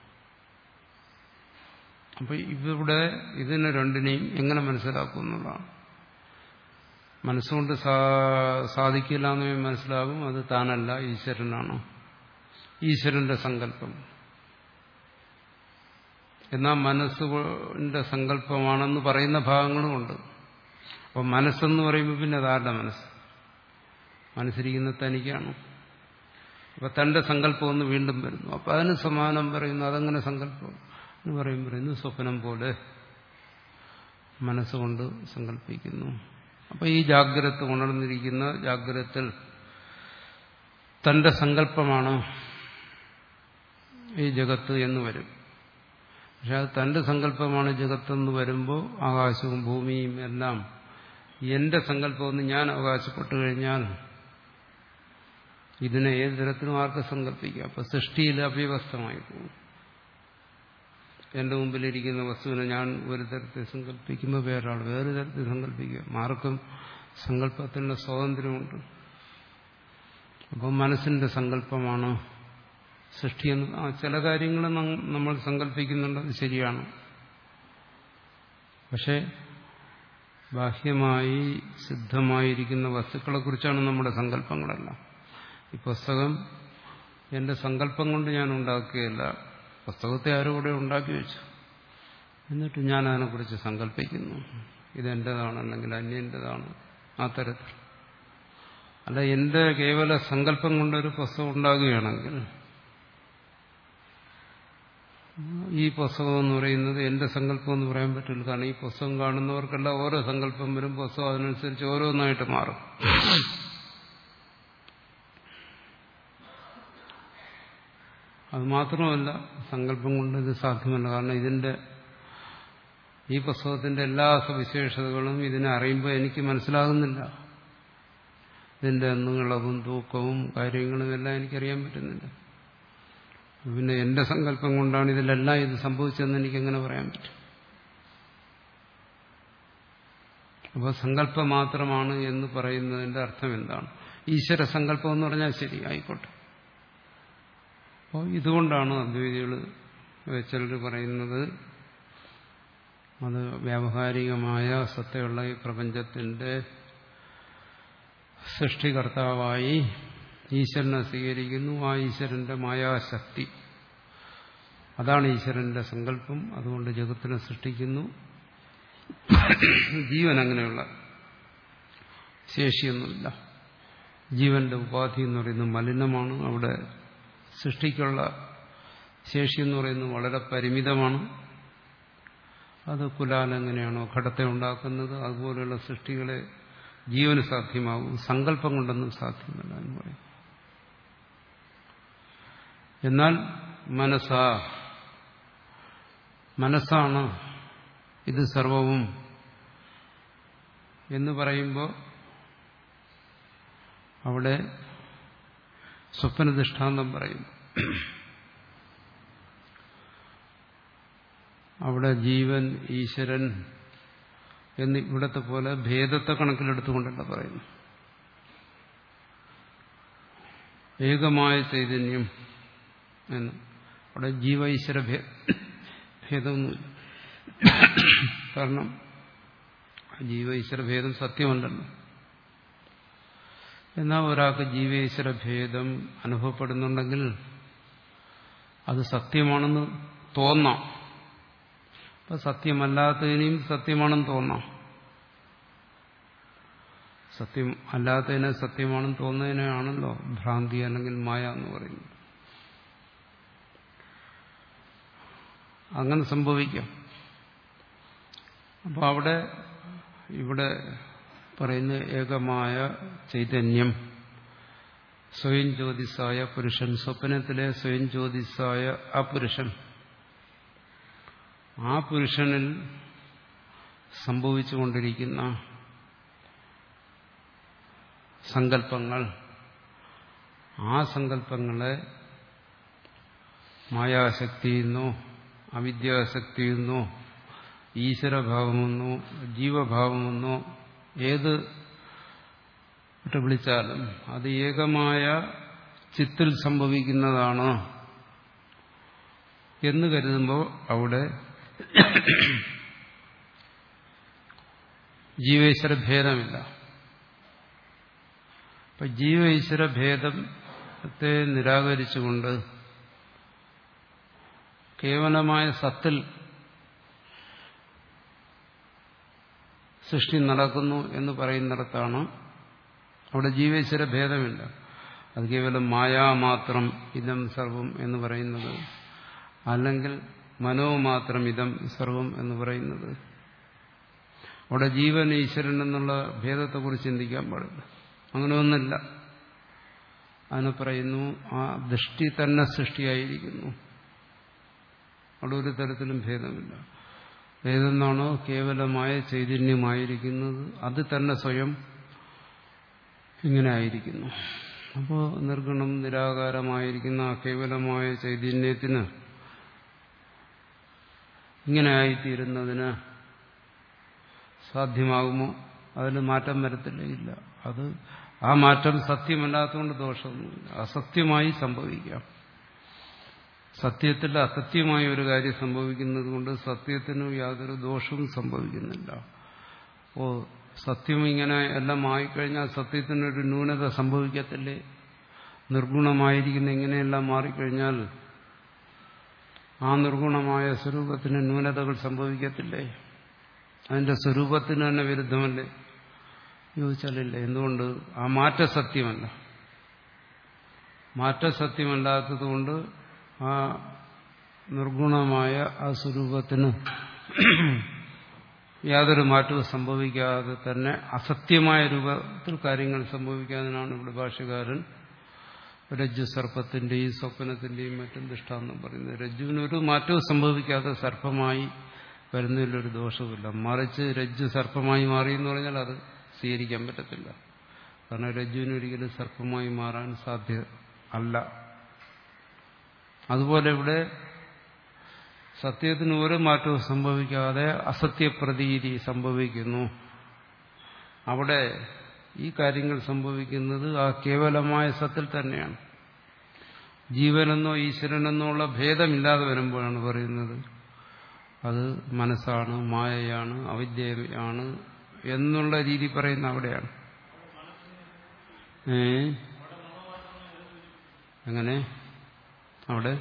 അപ്പൊ ഇവിടെ ഇതിനെ രണ്ടിനെയും എങ്ങനെ മനസ്സിലാക്കുന്നുള്ളതാണ്. മനസ്സുകൊണ്ട് സാധിക്കില്ല എന്ന് മനസ്സിലാകും. അത് താനല്ല, ഈശ്വരനാണ്, ഈശ്വരന്റെ സങ്കല്പം. എന്നാൽ മനസ്സുകൊണ്ട് സങ്കല്പമാണെന്ന് പറയുന്ന ഭാഗങ്ങളുമുണ്ട്. അപ്പം മനസ്സെന്ന് പറയുമ്പോൾ പിന്നെ അതാരുടെ മനസ്സ്? മനസ്സിരിക്കുന്ന തനിക്കാണ്. അപ്പൊ തന്റെ സങ്കല്പം ഒന്ന് വീണ്ടും വരുന്നു. അപ്പൊ അതിന് സമാനം പറയുന്നു. അതെങ്ങനെ സങ്കല്പം എന്ന് പറയും പറയുന്നു സ്വപ്നം പോലെ മനസ്സുകൊണ്ട് സങ്കല്പിക്കുന്നു. അപ്പൊ ഈ ജാഗ്രത ഉണർന്നിരിക്കുന്ന ജാഗ്രതത്തിൽ തന്റെ സങ്കല്പമാണ് ഈ ജഗത്ത് എന്ന് വരും. പക്ഷെ അത് തന്റെ സങ്കല്പമാണ് ജഗത്തെന്ന് വരുമ്പോൾ ആകാശവും ഭൂമിയും എല്ലാം എന്റെ സങ്കല്പമെന്ന് ഞാൻ അവകാശപ്പെട്ടു കഴിഞ്ഞാൽ ഇതിനെ ഏത് തരത്തിലും ആർക്ക് സങ്കല്പിക്കാം. അപ്പൊ സൃഷ്ടിയിൽ അവ്യവസ്ഥമായി പോകും. എന്റെ മുമ്പിലിരിക്കുന്ന വസ്തുവിനെ ഞാൻ ഒരു തരത്തിൽ സങ്കല്പിക്കുമ്പോൾ വേറൊരാൾ വേറെ തരത്തിൽ സങ്കല്പിക്കുക. ആർക്കും സങ്കല്പത്തിന്റെ സ്വാതന്ത്ര്യമുണ്ട്. അപ്പം മനസ്സിന്റെ സങ്കല്പമാണ് സൃഷ്ടിയെന്ന്. ആ ചില കാര്യങ്ങൾ നമ്മൾ സങ്കല്പിക്കുന്നുണ്ട്, അത് ശരിയാണ്. പക്ഷെ ബാഹ്യമായി സിദ്ധമായിരിക്കുന്ന വസ്തുക്കളെ കുറിച്ചാണ് നമ്മുടെ സങ്കല്പങ്ങളെല്ലാം. ഈ പുസ്തകം എന്റെ സങ്കല്പം കൊണ്ട് ഞാൻ ഉണ്ടാക്കുകയല്ല. പുസ്തകത്തെ ആരും കൂടെ ഉണ്ടാക്കി വെച്ചു. എന്നിട്ട് ഞാൻ അതിനെക്കുറിച്ച് സങ്കല്പിക്കുന്നു. ഇതെന്റേതാണ്, അല്ലെങ്കിൽ അന്യന്റേതാണ്, ആ തരത്തിൽ. അല്ല, എന്റെ കേവല സങ്കല്പം കൊണ്ടൊരു പുസ്തകം ഉണ്ടാകുകയാണെങ്കിൽ ഈ പുസ്തകം എന്ന് പറയുന്നത് എന്റെ സങ്കല്പം എന്ന് പറയാൻ പറ്റില്ല. കാരണം ഈ പുസ്തകം കാണുന്നവർക്കെല്ലാം ഓരോ സങ്കല്പം വരും. പുസ്തകം അതിനനുസരിച്ച് ഓരോന്നായിട്ട് മാറും. അത് മാത്രമല്ല, സങ്കല്പം കൊണ്ട് ഇത് സാധ്യമല്ല. കാരണം ഇതിന്റെ ഈ പുസ്തകത്തിന്റെ എല്ലാ സവിശേഷതകളും ഇതിനെ അറിയുമ്പോൾ എനിക്ക് മനസ്സിലാകുന്നില്ല. ഇതിന്റെ നീളവും തൂക്കവും കാര്യങ്ങളും എല്ലാം എനിക്കറിയാൻ പറ്റുന്നില്ല. പിന്നെ എന്റെ സങ്കല്പം കൊണ്ടാണ് ഇതിലെല്ലാം ഇത് സംഭവിച്ചതെന്ന് എനിക്കെങ്ങനെ പറയാൻ പറ്റും? അപ്പോൾ സങ്കല്പം മാത്രമാണ് എന്ന് പറയുന്നതിന്റെ അർത്ഥം എന്താണ്? ഈശ്വര സങ്കല്പം എന്ന് പറഞ്ഞാൽ ശരി, ആയിക്കോട്ടെ. അപ്പോൾ ഇതുകൊണ്ടാണ് അദ്വൈതികൾ ചിലർ പറയുന്നത് അത് വ്യാവഹാരികമായ സത്തയുള്ള ഈ പ്രപഞ്ചത്തിന്റെ സൃഷ്ടികർത്താവായി ഈശ്വരനെ സ്വീകരിക്കുന്നു. ആ ഈശ്വരന്റെ മായാശക്തി, അതാണ് ഈശ്വരന്റെ സങ്കല്പം. അതുകൊണ്ട് ജഗത്തിനെ സൃഷ്ടിക്കുന്നു. ജീവൻ അങ്ങനെയുള്ള ശേഷിയൊന്നുമില്ല. ജീവന്റെ ഉപാധി എന്ന് പറയുന്നത് മലിനമാണ്. അവിടെ സൃഷ്ടിക്കുള്ള ശേഷി എന്ന് പറയുന്നത് വളരെ പരിമിതമാണ്. അത് കുലാൽ എങ്ങനെയാണോ ഘടത്തെ ഉണ്ടാക്കുന്നത് അതുപോലെയുള്ള സൃഷ്ടികളെ ജീവന് സാധ്യമാകും. സങ്കല്പം കൊണ്ടൊന്നും സാധ്യമല്ല എന്ന് പറയും. എന്നാൽ മനസ്സാ മനസ്സാണ് ഇത് സർവവും എന്ന് പറയുമ്പോൾ അവിടെ സ്വപ്ന ദൃഷ്ടാന്തം പറയും. അവിടെ ജീവൻ, ഈശ്വരൻ എന്ന് ഇവിടത്തെ പോലെ ഭേദത്തെ കണക്കിലെടുത്തുകൊണ്ടല്ല പറയുന്നു. ഏകമായ ചൈതന്യം എന്ന്. അവിടെ ജീവ ഈശ്വര ഭേദമൊന്നുമില്ല. കാരണം ജീവ ഈശ്വര ഭേദം സത്യമല്ലല്ലോ. എന്നാൽ ഒരാൾക്ക് ജീവേശ്വര ഭേദം അനുഭവപ്പെടുന്നുണ്ടെങ്കിൽ അത് സത്യമാണെന്ന് തോന്നാം. അപ്പൊ സത്യമല്ലാത്തതിനെയും സത്യമാണെന്ന് തോന്നാം. സത്യം അല്ലാത്തതിനെ സത്യമാണെന്ന് തോന്നുന്നതിനാണല്ലോ ഭ്രാന്തി അല്ലെങ്കിൽ മായ എന്ന് പറയുന്നത്. അങ്ങനെ സംഭവിക്കാം. അപ്പോൾ അവിടെ ഇവിടെ പറയുന്ന ഏകമായ ചൈതന്യം, സ്വയം ജ്യോതിസായ പുരുഷൻ, സ്വപ്നത്തിലെ സ്വയം ജ്യോതിസായ ആ പുരുഷൻ, ആ പുരുഷനിൽ സംഭവിച്ചുകൊണ്ടിരിക്കുന്ന സങ്കല്പങ്ങൾ, ആ സങ്കല്പങ്ങളെ മായാശക്തിയെന്നോ അവിദ്യാശക്തിയെന്നോ ഈശ്വരഭാവമെന്നോ ജീവഭാവമെന്നോ ഏത് ഇട്ട് വിളിച്ചാലും അത് ഏകമായ ചിത്തിൽ സംഭവിക്കുന്നതാണ് എന്ന് കരുതുമ്പോൾ അവിടെ ജീവേശ്വര ഭേദമില്ല. അപ്പൊ ജീവ-ഈശ്വര ഭേദത്തെ നിരാകരിച്ചുകൊണ്ട് കേവലമായ സത്തിൽ സൃഷ്ടി നടക്കുന്നു എന്ന് പറയുന്നിടത്താണ് അവിടെ ജീവേശ്വര ഭേദമില്ല. അത് കേവലം മായാമാത്രം ഇതം സർവം എന്ന് പറയുന്നത്, അല്ലെങ്കിൽ മനോമാത്രം ഇതം സർവം എന്ന് പറയുന്നത്, അവിടെ ജീവൻ ഈശ്വരൻ എന്നുള്ള ഭേദത്തെക്കുറിച്ച് ചിന്തിക്കാൻ പാടില്ല. അങ്ങനെ ഒന്നില്ല. അതിന് പറയുന്നു ആ ദൃഷ്ടി തന്നെ സൃഷ്ടിയായിരിക്കുന്നു. അവിടെ ഒരു തരത്തിലും ഭേദമില്ല. ഏതെന്നാണോ കേവലമായ ചൈതന്യമായിരിക്കുന്നത് അത് തന്നെ സ്വയം ഇങ്ങനെ ആയിരിക്കുന്നു. അപ്പോൾ നിർഗുണം നിരാകാരമായിരിക്കുന്ന ആ കേവലമായ ചൈതന്യത്തിന് ഇങ്ങനെ ആയിത്തീരുന്നതിന് സാധ്യമാകുമോ? അതിന് മാറ്റം വരത്തില്ല. ഇല്ല. അത് ആ മാറ്റം സത്യമല്ലാത്തതുകൊണ്ട് ദോഷമൊന്നുമില്ല. അസത്യമായി സംഭവിക്കാം. സത്യത്തിൽ അസത്യമായ ഒരു കാര്യം സംഭവിക്കുന്നത് കൊണ്ട് സത്യത്തിന് യാതൊരു ദോഷവും സംഭവിക്കുന്നില്ല. ഓ സത്യം ഇങ്ങനെ എല്ലാം ആയിക്കഴിഞ്ഞാൽ സത്യത്തിനൊരു ന്യൂനത സംഭവിക്കത്തില്ലേ? നിർഗുണമായിരിക്കുന്ന ഇങ്ങനെയെല്ലാം മാറിക്കഴിഞ്ഞാൽ ആ നിർഗുണമായ സ്വരൂപത്തിന് ന്യൂനതകൾ സംഭവിക്കത്തില്ലേ? അതിന്റെ സ്വരൂപത്തിന് തന്നെ വിരുദ്ധമല്ലേ? ചോദിച്ചാലില്ല. എന്തുകൊണ്ട്? ആ മാറ്റ സത്യമല്ല. മാറ്റ സത്യമല്ലാത്തതുകൊണ്ട് ആ നിർഗുണമായ ആ സ്വരൂപത്തിന് യാതൊരു മാറ്റവും സംഭവിക്കാതെ തന്നെ അസത്യമായ രൂപത്തിൽ കാര്യങ്ങൾ സംഭവിക്കാതിനാണ് ഇവിടെ ഭാഷ്യകാരൻ രജ്ജു സർപ്പത്തിന്റെയും സ്വപ്നത്തിന്റെയും മറ്റും ദൃഷ്ടാന്തം പറയുന്നത്. രജ്ജുവിനൊരു മാറ്റവും സംഭവിക്കാതെ സർപ്പമായി വരുന്നതിലൊരു ദോഷവുമില്ല. മറിച്ച് രജ്ജു സർപ്പമായി മാറി എന്ന് പറഞ്ഞാൽ അത് സ്വീകരിക്കാൻ പറ്റത്തില്ല. കാരണം രജ്ജുവിനൊരിക്കലും സർപ്പമായി മാറാൻ സാധ്യ അല്ല. അതുപോലെ ഇവിടെ സത്യത്തിന് ഒരു മാറ്റവും സംഭവിക്കാതെ അസത്യപ്രതീതി സംഭവിക്കുന്നു. അവിടെ ഈ കാര്യങ്ങൾ സംഭവിക്കുന്നത് ആ കേവലമായ സത്തിൽ തന്നെയാണ്. ജീവനെന്നോ ഈശ്വരനെന്നോ ഉള്ള ഭേദമില്ലാതെ വരുമ്പോഴാണ് പറയുന്നത് അത് മനസ്സാണ്, മായയാണ്, അവിദ്യയാണ് എന്നുള്ള രീതി പറയുന്ന അവിടെയാണ്. ഏ എങ്ങനെ അവിടെ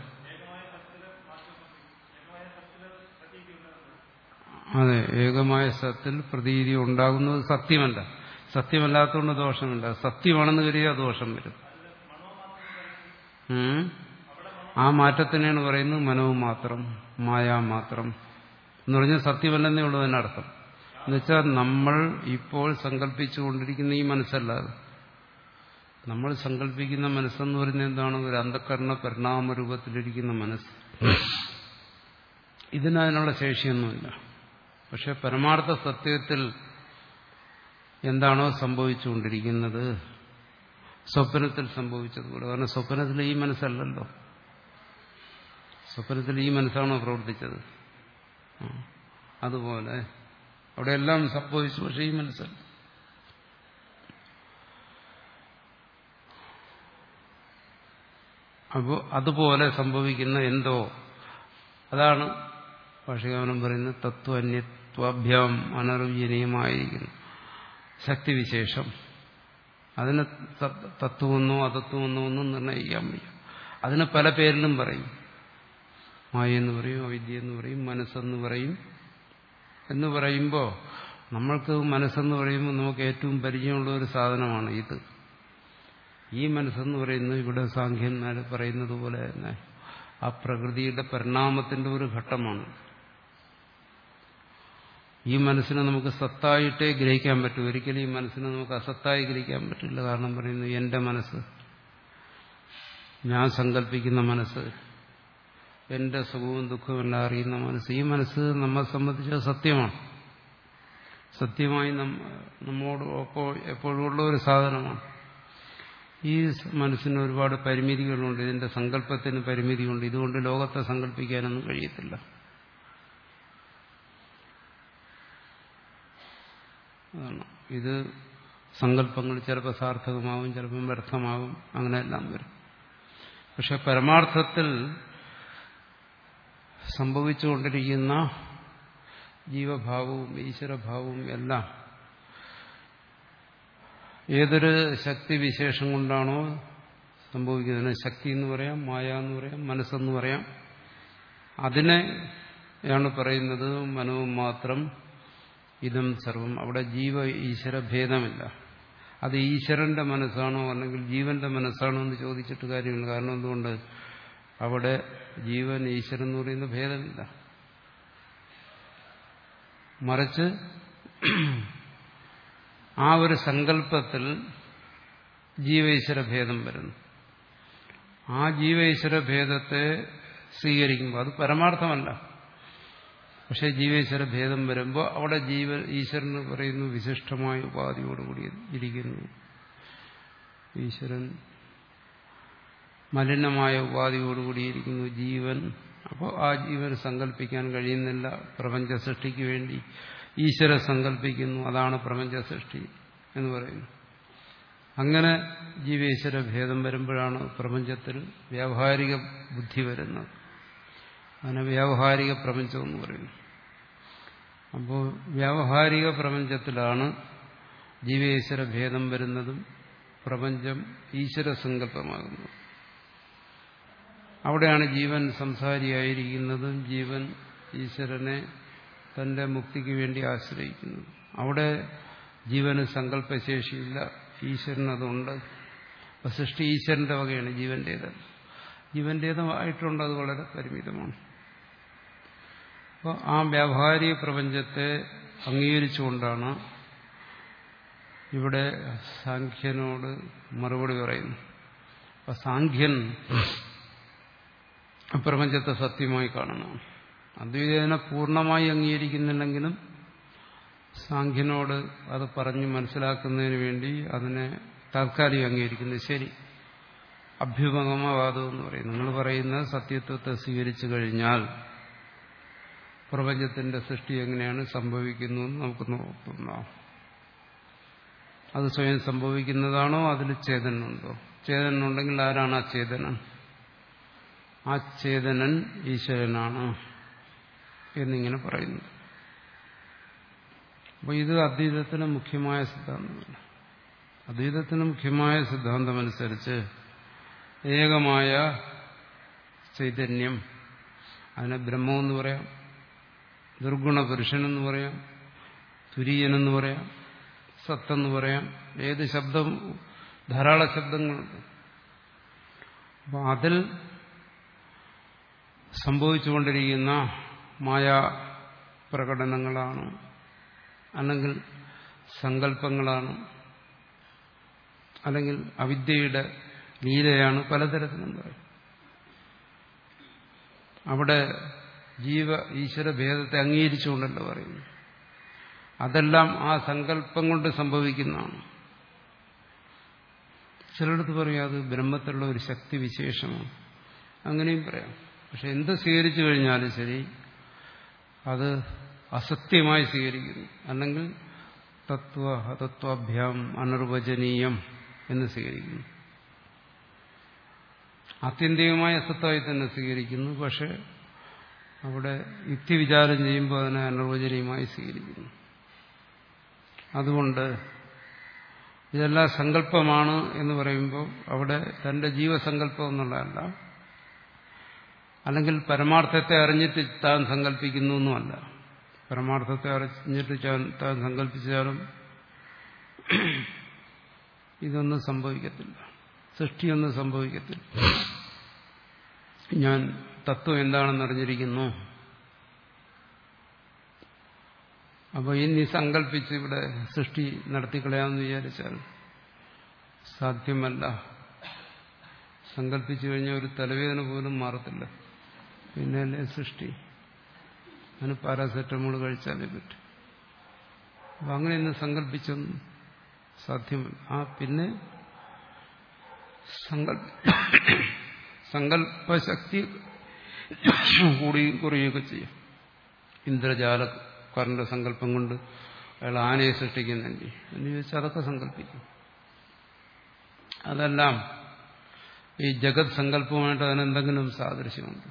അതെ ഏകമായ സത്തിൽ പ്രതീതി ഉണ്ടാകുന്നത് സത്യമല്ല. സത്യമല്ലാത്തതുകൊണ്ട് ദോഷമില്ല. സത്യമാണെന്ന് കരുതിയാൽ ദോഷം വരും. ആ മാറ്റത്തിനാണ് പറയുന്നത് മനോമാത്രം, മായാമാത്രം എന്ന് പറഞ്ഞാൽ സത്യമല്ലെന്നേ ഉള്ളൂ അതിനർത്ഥം. എന്നുവെച്ചാൽ നമ്മൾ ഇപ്പോൾ സങ്കല്പിച്ചുകൊണ്ടിരിക്കുന്ന ഈ മനസ്സല്ലാതെ നമ്മൾ സങ്കല്പിക്കുന്ന മനസ്സെന്ന് പറയുന്നത് എന്താണ്? ഒരു അന്ധകരണ പരിണാമ രൂപത്തിലിരിക്കുന്ന മനസ്സ്. ഇതിനതിനുള്ള ശേഷിയൊന്നുമില്ല. പക്ഷെ പരമാർത്ഥ സത്യത്തിൽ എന്താണോ സംഭവിച്ചുകൊണ്ടിരിക്കുന്നത് സ്വപ്നത്തിൽ സംഭവിച്ചതുപോലെ. കാരണം സ്വപ്നത്തിൽ ഈ മനസ്സല്ലല്ലോ. സ്വപ്നത്തിൽ ഈ മനസ്സാണോ പ്രവർത്തിച്ചത്? അതുപോലെ അവിടെ എല്ലാം സംഭവിച്ചു, പക്ഷെ ഈ മനസ്സല്ല. അപ്പോൾ അതുപോലെ സംഭവിക്കുന്ന എന്തോ അതാണ് ഭാഷ്യകാരൻ പറയുന്നത് തത്വന്യത്വാഭ്യാം അനർവ്യനീയമായിരിക്കുന്നു ശക്തിവിശേഷം. അതിന് തത്വമെന്നോ അതത്വമെന്നോ ഒന്നും നിർണ്ണയിക്കാൻ വയ്യ. അതിന് പല പേരിലും പറയും. മായെന്ന് പറയും, അവിദ്യ എന്ന് പറയും, മനസ്സെന്ന് പറയും. എന്ന് പറയുമ്പോൾ നമ്മൾക്ക് മനസ്സെന്ന് പറയുമ്പോൾ നമുക്ക് ഏറ്റവും പരിചയമുള്ള ഒരു സാധനമാണ് ഇത്. ഈ മനസ്സെന്ന് പറയുന്നത് ഇവിടെ സാഖ്യന്മാർ പറയുന്നത് പോലെ തന്നെ ആ പ്രകൃതിയുടെ പരിണാമത്തിന്റെ ഒരു ഘട്ടമാണ്. ഈ മനസ്സിനെ നമുക്ക് സത്തായിട്ടേ ഗ്രഹിക്കാൻ പറ്റൂ. ഒരിക്കലും ഈ മനസ്സിനെ നമുക്ക് അസത്തായി ഗ്രഹിക്കാൻ പറ്റില്ല. കാരണം പറയുന്നു എന്റെ മനസ്സ്, ഞാൻ സങ്കല്പിക്കുന്ന മനസ്സ്, എന്റെ സുഖവും ദുഃഖവും എല്ലാം അറിയുന്ന മനസ്സ്, ഈ മനസ്സ് നമ്മെ സംബന്ധിച്ച സത്യമാണ്. സത്യമായി നമ്മോട് ഒപ്പം എപ്പോഴും ഉള്ള ഒരു സാധനമാണ്. ഈ മനസ്സിന് ഒരുപാട് പരിമിതികളുണ്ട്. ഇതിന്റെ സങ്കല്പത്തിന് പരിമിതിയുണ്ട്. ഇതുകൊണ്ട് ലോകത്തെ സങ്കല്പിക്കാനൊന്നും കഴിയത്തില്ല. അതാണ് ഇത് സങ്കല്പങ്ങൾ ചിലപ്പോൾ സാർത്ഥകമാവും, ചിലപ്പം വ്യർത്ഥമാവും, അങ്ങനെയെല്ലാം വരും. പക്ഷെ പരമാർത്ഥത്തിൽ സംഭവിച്ചുകൊണ്ടിരിക്കുന്ന ജീവഭാവവും ഈശ്വരഭാവവും എല്ലാം ഏതൊരു ശക്തിവിശേഷം കൊണ്ടാണോ സംഭവിക്കുന്നത്, ശക്തി എന്ന് പറയാം, മായ എന്ന് പറയാം, മനസ്സെന്ന് പറയാം, അതിനെയാണ് പറയുന്നത് മനവും മാത്രം ഇതം സർവം. അവിടെ ജീവ ഈശ്വര ഭേദമില്ല. അത് ഈശ്വരന്റെ മനസ്സാണോ അല്ലെങ്കിൽ ജീവന്റെ മനസ്സാണോ എന്ന് ചോദിച്ചിട്ട് കാര്യമില്ല. കാരണം എന്തുകൊണ്ട്? അവിടെ ജീവൻ ഈശ്വരൻ എന്ന് പറയുന്ന ഭേദമില്ല. മറിച്ച് ആ ഒരു സങ്കല്പത്തിൽ ജീവൈശ്വര ഭേദം വരുന്നു. ആ ജീവൈശ്വര ഭേദത്തെ സ്വീകരിക്കുമ്പോൾ അത് പരമാർത്ഥമല്ല. പക്ഷെ ജീവേശ്വര ഭേദം വരുമ്പോൾ അവിടെ ജീവ ഈശ്വരൻ പറയുന്നു വിശിഷ്ടമായ ഉപാധിയോടുകൂടി ഇരിക്കുന്നു. ഈശ്വരൻ മലിനമായ ഉപാധിയോടുകൂടിയിരിക്കുന്നു ജീവൻ. അപ്പോൾ ആ ജീവൻ സങ്കല്പിക്കാൻ കഴിയുന്നില്ല. പ്രപഞ്ച സൃഷ്ടിക്ക് വേണ്ടി ഈശ്വര സങ്കല്പിക്കുന്നു. അതാണ് പ്രപഞ്ച സൃഷ്ടി എന്ന് പറയുന്നു. അങ്ങനെ ജീവേശ്വര ഭേദം വരുമ്പോഴാണ് പ്രപഞ്ചത്തിൽ വ്യാവഹാരിക ബുദ്ധി വരുന്നത്. അതിനെ വ്യാവഹാരിക പ്രപഞ്ചം എന്ന് പറയുന്നു. അപ്പോൾ വ്യാവഹാരിക പ്രപഞ്ചത്തിലാണ് ജീവേശ്വര ഭേദം വരുന്നതും പ്രപഞ്ചം ഈശ്വര സങ്കല്പമാകുന്നത്. അവിടെയാണ് ജീവൻ സംസാരിയായിരിക്കുന്നതും ജീവൻ ഈശ്വരനെ തന്റെ മുക്തിക്ക് വേണ്ടി ആശ്രയിക്കുന്നത്. അവിടെ ജീവന് സങ്കല്പശേഷിയില്ല, ഈശ്വരനതുണ്ട്. അപ്പം സൃഷ്ടി ഈശ്വരന്റെ വകയാണ്, ജീവന്റേത് ജീവന്റേതായിട്ടുണ്ട്. അത് വളരെ പരിമിതമാണ്. അപ്പോൾ ആ വ്യാവഹാരിക പ്രപഞ്ചത്തെ അംഗീകരിച്ചുകൊണ്ടാണ് ഇവിടെ സാഖ്യനോട് മറുപടി പറയുന്നു. അപ്പം സാഖ്യൻ പ്രപഞ്ചത്തെ സത്യമായി കാണണം. അദ്വൈതനെ പൂർണ്ണമായി അംഗീകരിക്കുന്നുണ്ടെങ്കിലും സാഖ്യനോട് അത് പറഞ്ഞ് മനസ്സിലാക്കുന്നതിന് വേണ്ടി അതിനെ താൽക്കാലികം അംഗീകരിക്കുന്നത്. ശരി, അഭ്യുപഗമവാദം എന്ന് പറയും. നിങ്ങൾ പറയുന്ന സത്യത്വത്തെ സ്വീകരിച്ചു കഴിഞ്ഞാൽ പ്രപഞ്ചത്തിന്റെ സൃഷ്ടി എങ്ങനെയാണ് സംഭവിക്കുന്നതെന്ന് നമുക്ക് നോക്കാം. അത് സ്വയം സംഭവിക്കുന്നതാണോ, അതിൽ ചേതനുണ്ടോ? ചേതനുണ്ടെങ്കിൽ ആരാണ് ആ ചേതനൻ? ആ ചേതനൻ ഈശ്വരനാണ് എന്നിങ്ങനെ പറയുന്നു. അപ്പോൾ ഇത് അദ്വൈതത്തിന് മുഖ്യമായ സിദ്ധാന്തമല്ല. അദ്വൈതത്തിന് മുഖ്യമായ സിദ്ധാന്തമനുസരിച്ച് ഏകമായ ചൈതന്യം, അതിനെ ബ്രഹ്മമെന്ന് പറയാം, നിർഗുണ പുരുഷനെന്ന് പറയാം, തുര്യനെന്ന് പറയാം, സത്തെന്ന് പറയാം. ഏത് ശബ്ദം, ധാരാളം ശബ്ദങ്ങളുണ്ട്. അപ്പോൾ അതിൽ സംഭവിച്ചുകൊണ്ടിരിക്കുന്ന മായാ പ്രകടനങ്ങളാണ്, അല്ലെങ്കിൽ സങ്കല്പങ്ങളാണ്, അല്ലെങ്കിൽ അവിദ്യയുടെ ലീലയാണ്, പലതരത്തിലും പറയും. അവിടെ ജീവ ഈശ്വര ഭേദത്തെ അംഗീകരിച്ചുകൊണ്ടല്ല പറയുന്നു. അതെല്ലാം ആ സങ്കല്പം കൊണ്ട് സംഭവിക്കുന്നതാണ്. ചിലടത്ത് പറയാം അത് ബ്രഹ്മത്തിലുള്ള ഒരു ശക്തി വിശേഷമാണ്, അങ്ങനെയും പറയാം. പക്ഷെ എന്ത് സ്വീകരിച്ചു കഴിഞ്ഞാലും ശരി, അത് അസത്യമായി സ്വീകരിക്കുന്നു, അല്ലെങ്കിൽ തത്വ അതത്വാഭ്യാം അനിർവചനീയം എന്ന് സ്വീകരിക്കുന്നു. ആത്യന്തികമായ അസത്യമായി തന്നെ സ്വീകരിക്കുന്നു. പക്ഷെ അവിടെ യുക്തിവിചാരം ചെയ്യുമ്പോൾ അതിനെ അനിർവചനീയമായി സ്വീകരിക്കുന്നു. അതുകൊണ്ട് ഇതെല്ലാം സങ്കല്പമാണ് എന്ന് പറയുമ്പോൾ അവിടെ തന്റെ ജീവസങ്കല്പം എന്നുള്ളതല്ല, അല്ലെങ്കിൽ പരമാർത്ഥത്തെ അറിഞ്ഞിട്ട് താൻ സങ്കല്പിക്കുന്നു എന്നുമല്ല. പരമാർത്ഥത്തെ അറിഞ്ഞിട്ട് താൻ സങ്കല്പിച്ചാലും ഇതൊന്നും സംഭവിക്കത്തില്ല, സൃഷ്ടിയൊന്നും സംഭവിക്കത്തില്ല. ഞാൻ തത്വം എന്താണെന്ന് അറിഞ്ഞിരിക്കുന്നു, അപ്പോൾ ഇനി സങ്കല്പിച്ച് ഇവിടെ സൃഷ്ടി നടത്തിക്കളയാമെന്ന് വിചാരിച്ചാൽ സാധ്യമല്ല. സങ്കല്പിച്ചു കഴിഞ്ഞാൽ ഒരു തലവേദന പോലും മാറത്തില്ല, പിന്നല്ലേ സൃഷ്ടി. അതിന് പാരാസെറ്റമോൾ കഴിച്ചാലേ പറ്റും. അപ്പം അങ്ങനെയൊന്നും സങ്കല്പിച്ചൊന്നും സാധ്യമല്ല. ആ പിന്നെ സങ്കല്പ സങ്കല്പശക്തി കൂടി കുറയുകയൊക്കെ ചെയ്യും. ഇന്ദ്രജാലക്കാരന്റെ സങ്കല്പം കൊണ്ട് അയാൾ ആനയെ സൃഷ്ടിക്കുന്നെങ്കിൽ എന്ന് ചോദിച്ചാൽ അതൊക്കെ സങ്കല്പിക്കും. അതെല്ലാം ഈ ജഗത് സങ്കല്പമായിട്ട് അതിനെന്തെങ്കിലും സാദൃശ്യമുണ്ട്.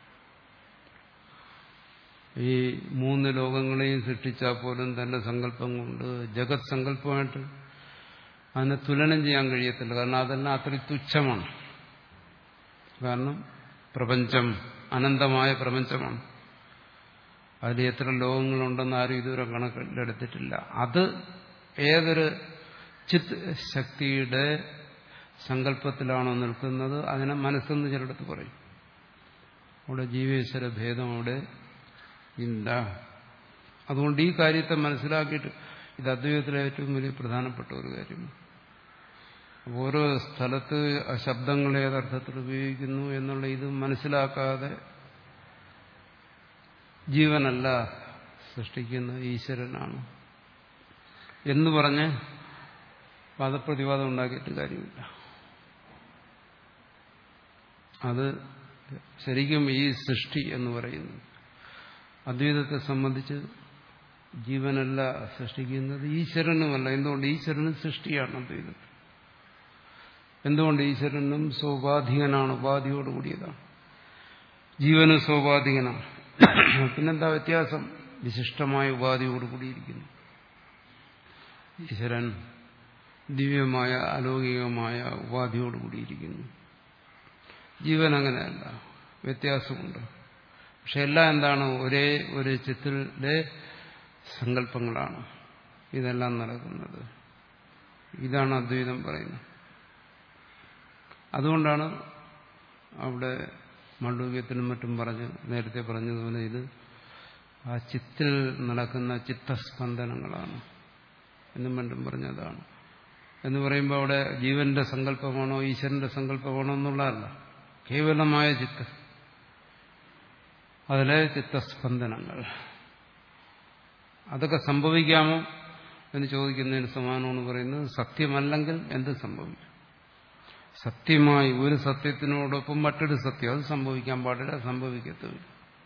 ഈ മൂന്ന് ലോകങ്ങളെയും സൃഷ്ടിച്ചാൽ പോലും തന്റെ സങ്കല്പം കൊണ്ട് ജഗത് സങ്കല്പമായിട്ട് അതിനെ തുലനം ചെയ്യാൻ കഴിയത്തില്ല. കാരണം അതെല്ലാം അത്ര തുച്ഛമാണ്. കാരണം പ്രപഞ്ചം അനന്തമായ പ്രപഞ്ചമാണ്. അതിൽ എത്ര ലോകങ്ങളുണ്ടെന്ന് ആരും ഇതുവരെ കണക്കിലെടുത്തിട്ടില്ല. അത് ഏതൊരു ചിത് ശക്തിയുടെ സങ്കല്പത്തിലാണോ നിൽക്കുന്നത് അതിനെ മനസ്സെന്ന് ചിലടത്ത് പറയും. അവിടെ ജീവേശ്വര ഭേദം അവിടെ ഇല്ല. അതുകൊണ്ട് ഈ കാര്യത്തെ മനസ്സിലാക്കിയിട്ട് ഇത് അദ്വൈതത്തിലെ ഏറ്റവും വലിയ പ്രധാനപ്പെട്ട ഒരു കാര്യമാണ്. ഓരോ സ്ഥലത്ത് ശബ്ദങ്ങൾ ഏതർത്ഥത്തിൽ ഉപയോഗിക്കുന്നു എന്നുള്ള ഇത് മനസ്സിലാക്കാതെ ജീവനല്ല സൃഷ്ടിക്കുന്ന ഈശ്വരനാണ് എന്ന് പറഞ്ഞ് വാദപ്രതിവാദം ഉണ്ടാക്കിയിട്ട് കാര്യമില്ല. അത് ശരിക്കും ഈ സൃഷ്ടി എന്ന് പറയുന്നത് അദ്വൈതത്തെ സംബന്ധിച്ച് ജീവനല്ല സൃഷ്ടിക്കുന്നത്, ഈശ്വരനുമല്ല. എന്തുകൊണ്ട്? ഈശ്വരനും സൃഷ്ടിയാണ് അദ്വൈതത്തിൽ. എന്തുകൊണ്ട്? ഈശ്വരനും സോപാധികനാണ്, ഉപാധിയോടുകൂടിയതാണ്. ജീവനും സോപാധികനാണ്. പിന്നെന്താ വ്യത്യാസം? വിശിഷ്ടമായ ഉപാധിയോടുകൂടിയിരിക്കുന്നു. ഈശ്വരൻ ദിവ്യമായ അലൗകികമായ ഉപാധിയോടുകൂടിയിരിക്കുന്നു. ജീവൻ അങ്ങനെയല്ല, വ്യത്യാസമുണ്ട്. പക്ഷെ എല്ലാം എന്താണ്? ഒരേ ഒരു ചിത്തിലെ സങ്കല്പങ്ങളാണ് ഇതെല്ലാം നടക്കുന്നത്. ഇതാണ് അദ്വൈതം പറയുന്നത്. അതുകൊണ്ടാണ് അവിടെ മണ്ഡൂക്യത്തിനും മറ്റും പറഞ്ഞ് നേരത്തെ പറഞ്ഞതുപോലെ ഇത് ആ ചിത്തിൽ നടക്കുന്ന ചിത്തസ്പന്ദനങ്ങളാണ് എന്നും മറ്റും പറഞ്ഞതാണ്. എന്ന് പറയുമ്പോൾ അവിടെ ജീവന്റെ സങ്കല്പമാണോ ഈശ്വരന്റെ സങ്കല്പമാണോ എന്നുള്ളതല്ല, കേവലമായ ചിത്ത, അതിലെ ചിത്തസ്പന്ദനങ്ങൾ. അതൊക്കെ സംഭവിക്കാമോ എന്ന് ചോദിക്കുന്നതിന് സമാനമാണ് പറയുന്നത്. സത്യമല്ലെങ്കിൽ എന്ത് സംഭവിക്കും? സത്യമായി ഒരു സത്യത്തിനോടൊപ്പം മറ്റൊരു സത്യം, അത് സംഭവിക്കാൻ പാടില്ല, സംഭവിക്കത്തില്ല.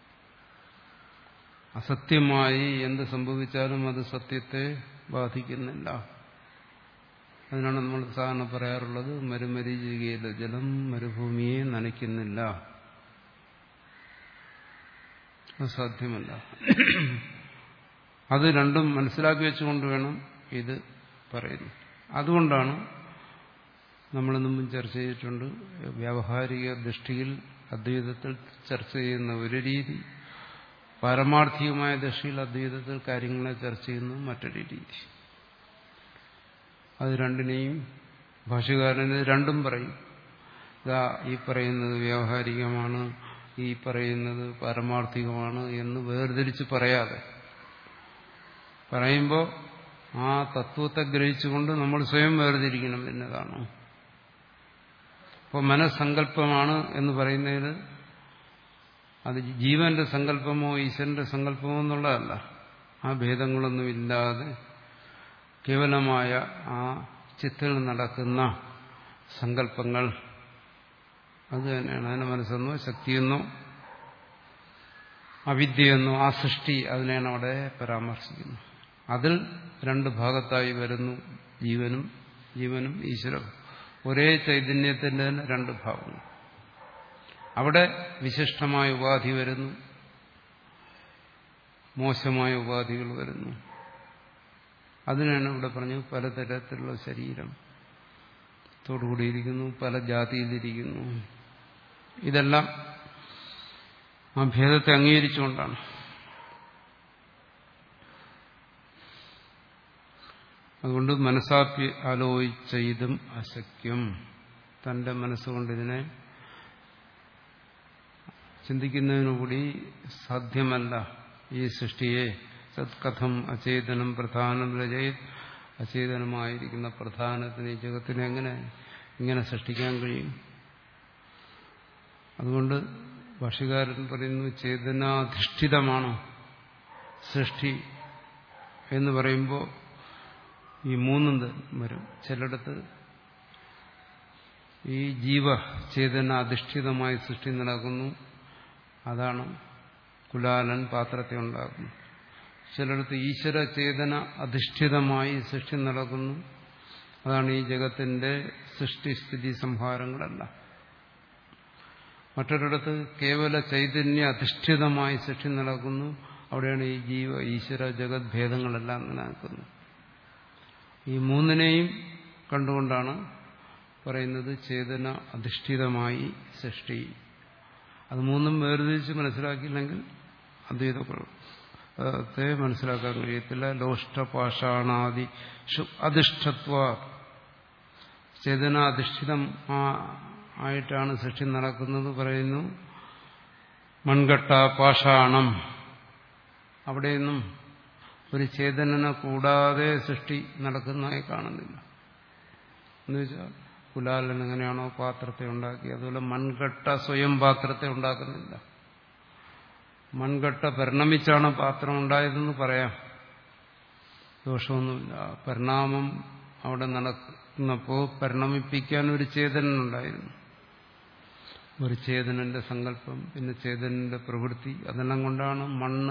അസത്യമായി എന്ത് സംഭവിച്ചാലും അത് സത്യത്തെ ബാധിക്കുന്നില്ല. അതിനാണ് നമ്മൾ സാധാരണ പറയാറുള്ളത്, മരുമരീചികയിലെ ജലം മരുഭൂമിയെ നനയ്ക്കുന്നില്ല. അത് സാധ്യമല്ല. അത് രണ്ടും മനസ്സിലാക്കി വെച്ചുകൊണ്ട് വേണം ഇത് പറയുന്നത്. അതുകൊണ്ടാണ് നമ്മൾ മുമ്പും ചർച്ച ചെയ്തിട്ടുണ്ട്, വ്യാവഹാരിക ദൃഷ്ടിയിൽ അദ്വൈതത്തിൽ ചർച്ച ചെയ്യുന്ന ഒരു രീതി, പാരമാർത്ഥികമായ ദൃഷ്ടിയിൽ അദ്വൈതത്തിൽ കാര്യങ്ങളെ ചർച്ച ചെയ്യുന്ന മറ്റൊരു രീതി. അത് രണ്ടിനെയും ഭാഷ്യകാരന് രണ്ടും പറയും. ഇതാ ഈ പറയുന്നത് വ്യാവഹാരികമാണ്, ഈ പറയുന്നത് പാരമാർത്ഥികമാണ് എന്ന് വേർതിരിച്ച് പറയാതെ പറയുമ്പോൾ ആ തത്വത്തെ ഗ്രഹിച്ചുകൊണ്ട് നമ്മൾ സ്വയം വേർതിരിക്കണം എന്നതാണ്. അപ്പോൾ മനസ്സങ്കല്പമാണ് എന്ന് പറയുന്നതിന് അത് ജീവന്റെ സങ്കല്പമോ ഈശ്വരന്റെ സങ്കല്പമോ എന്നുള്ളതല്ല. ആ ഭേദങ്ങളൊന്നും ഇല്ലാതെ കേവലമായ ആ ചിത്തിൽ നടക്കുന്ന സങ്കല്പങ്ങൾ, അത് തന്നെയാണ്. അതിനെ മനസ്സെന്നോ ശക്തിയെന്നോ അവിദ്യയെന്നോ ആ സൃഷ്ടി, അതിനെയാണ് അവിടെ പരാമർശിക്കുന്നത്. അതിൽ രണ്ട് ഭാഗത്തായി വരുന്നു ജീവനും ജീവനും ഈശ്വരനും. ഒരേ ചൈതന്യത്തിന്റെ തന്നെ രണ്ട് ഭാഗങ്ങൾ. അവിടെ വിശിഷ്ടമായ ഉപാധി വരുന്നു, മോശമായ ഉപാധികൾ വരുന്നു. അതിനാണ് ഇവിടെ പറഞ്ഞു പലതരത്തിലുള്ള ശരീരം ത്തോടുകൂടിയിരിക്കുന്നു, പല ജാതിയിലിരിക്കുന്നു. ഇതെല്ലാം ആ ഭേദത്തെ അംഗീകരിച്ചുകൊണ്ടാണ്. അതുകൊണ്ട് മനസ്സാപ്പി ആലോചിച്ചതും അശക്യം. തന്റെ മനസ്സുകൊണ്ട് ഇതിനെ ചിന്തിക്കുന്നതിനുകൂടി സാധ്യമല്ല. ഈ സൃഷ്ടിയെ സത്കഥം അചേതനം പ്രധാനം രചയത്, അചേതനമായിരിക്കുന്ന പ്രധാനത്തിന് ഈ ജഗത്തിനെ എങ്ങനെ ഇങ്ങനെ സൃഷ്ടിക്കാൻ കഴിയും? അതുകൊണ്ട് ഭാഷ്യകാരൻ പറയുന്നു, ചേതനാധിഷ്ഠിതമാണ് സൃഷ്ടി എന്ന് പറയുമ്പോൾ ഈ മൂന്നും വരും. ചിലയിടത്ത് ഈ ജീവചേതന അധിഷ്ഠിതമായി സൃഷ്ടി നടക്കുന്നു, അതാണ് കുലാലൻ പാത്രത്തെ ഉണ്ടാക്കുന്നു. ചിലടത്ത് ഈശ്വര ചേതന അധിഷ്ഠിതമായി സൃഷ്ടി നടക്കുന്നു. അതാണ് ഈ ജഗത്തിന്റെ സൃഷ്ടിസ്ഥിതി സംഹാരങ്ങളല്ല. മറ്റൊരിടത്ത് കേവല ചൈതന്യ അധിഷ്ഠിതമായി സൃഷ്ടി നടക്കുന്നു. അവിടെയാണ് ഈ ജീവ ഈശ്വര ജഗത് ഭേദങ്ങളെല്ലാം നിലനിൽക്കുന്നത്. ഈ മൂന്നിനെയും കണ്ടുകൊണ്ടാണ് പറയുന്നത് ചേതന അധിഷ്ഠിതമായി സൃഷ്ടി. അത് മൂന്നും വേർതിരിച്ച് മനസ്സിലാക്കിയില്ലെങ്കിൽ അദ്വൈതത്തെ മനസ്സിലാക്കാൻ കഴിയത്തില്ല. ലോഷ്ടപാഷാണാദി അധിഷ്ഠത്വ ചേതന അധിഷ്ഠിതം ആയിട്ടാണ് സൃഷ്ടി നടക്കുന്നത് പറയുന്നു. മൺകട്ട പാഷാണം അവിടെയൊന്നും ഒരു ചേതനനെ കൂടാതെ സൃഷ്ടി നടക്കുന്നതായി കാണുന്നില്ല. എന്നുവെച്ചാൽ കുലാലൻ എങ്ങനെയാണോ പാത്രത്തെ ഉണ്ടാക്കി അതുപോലെ മൺകട്ട സ്വയം പാത്രത്തെ ഉണ്ടാക്കുന്നില്ല. മൺകട്ട പരിണമിച്ചാണ് പാത്രം ഉണ്ടായതെന്ന് പറയാം, ദോഷമൊന്നുമില്ല. പരിണാമം അവിടെ നടക്കുന്നപ്പോൾ പരിണമിപ്പിക്കാൻ ഒരു ചേതനുണ്ടായിരുന്നു. ഒരു ചേതനന്റെ സങ്കല്പം, പിന്നെ ചേതനന്റെ പ്രവൃത്തി, അതെല്ലാം കൊണ്ടാണ് മണ്ണ്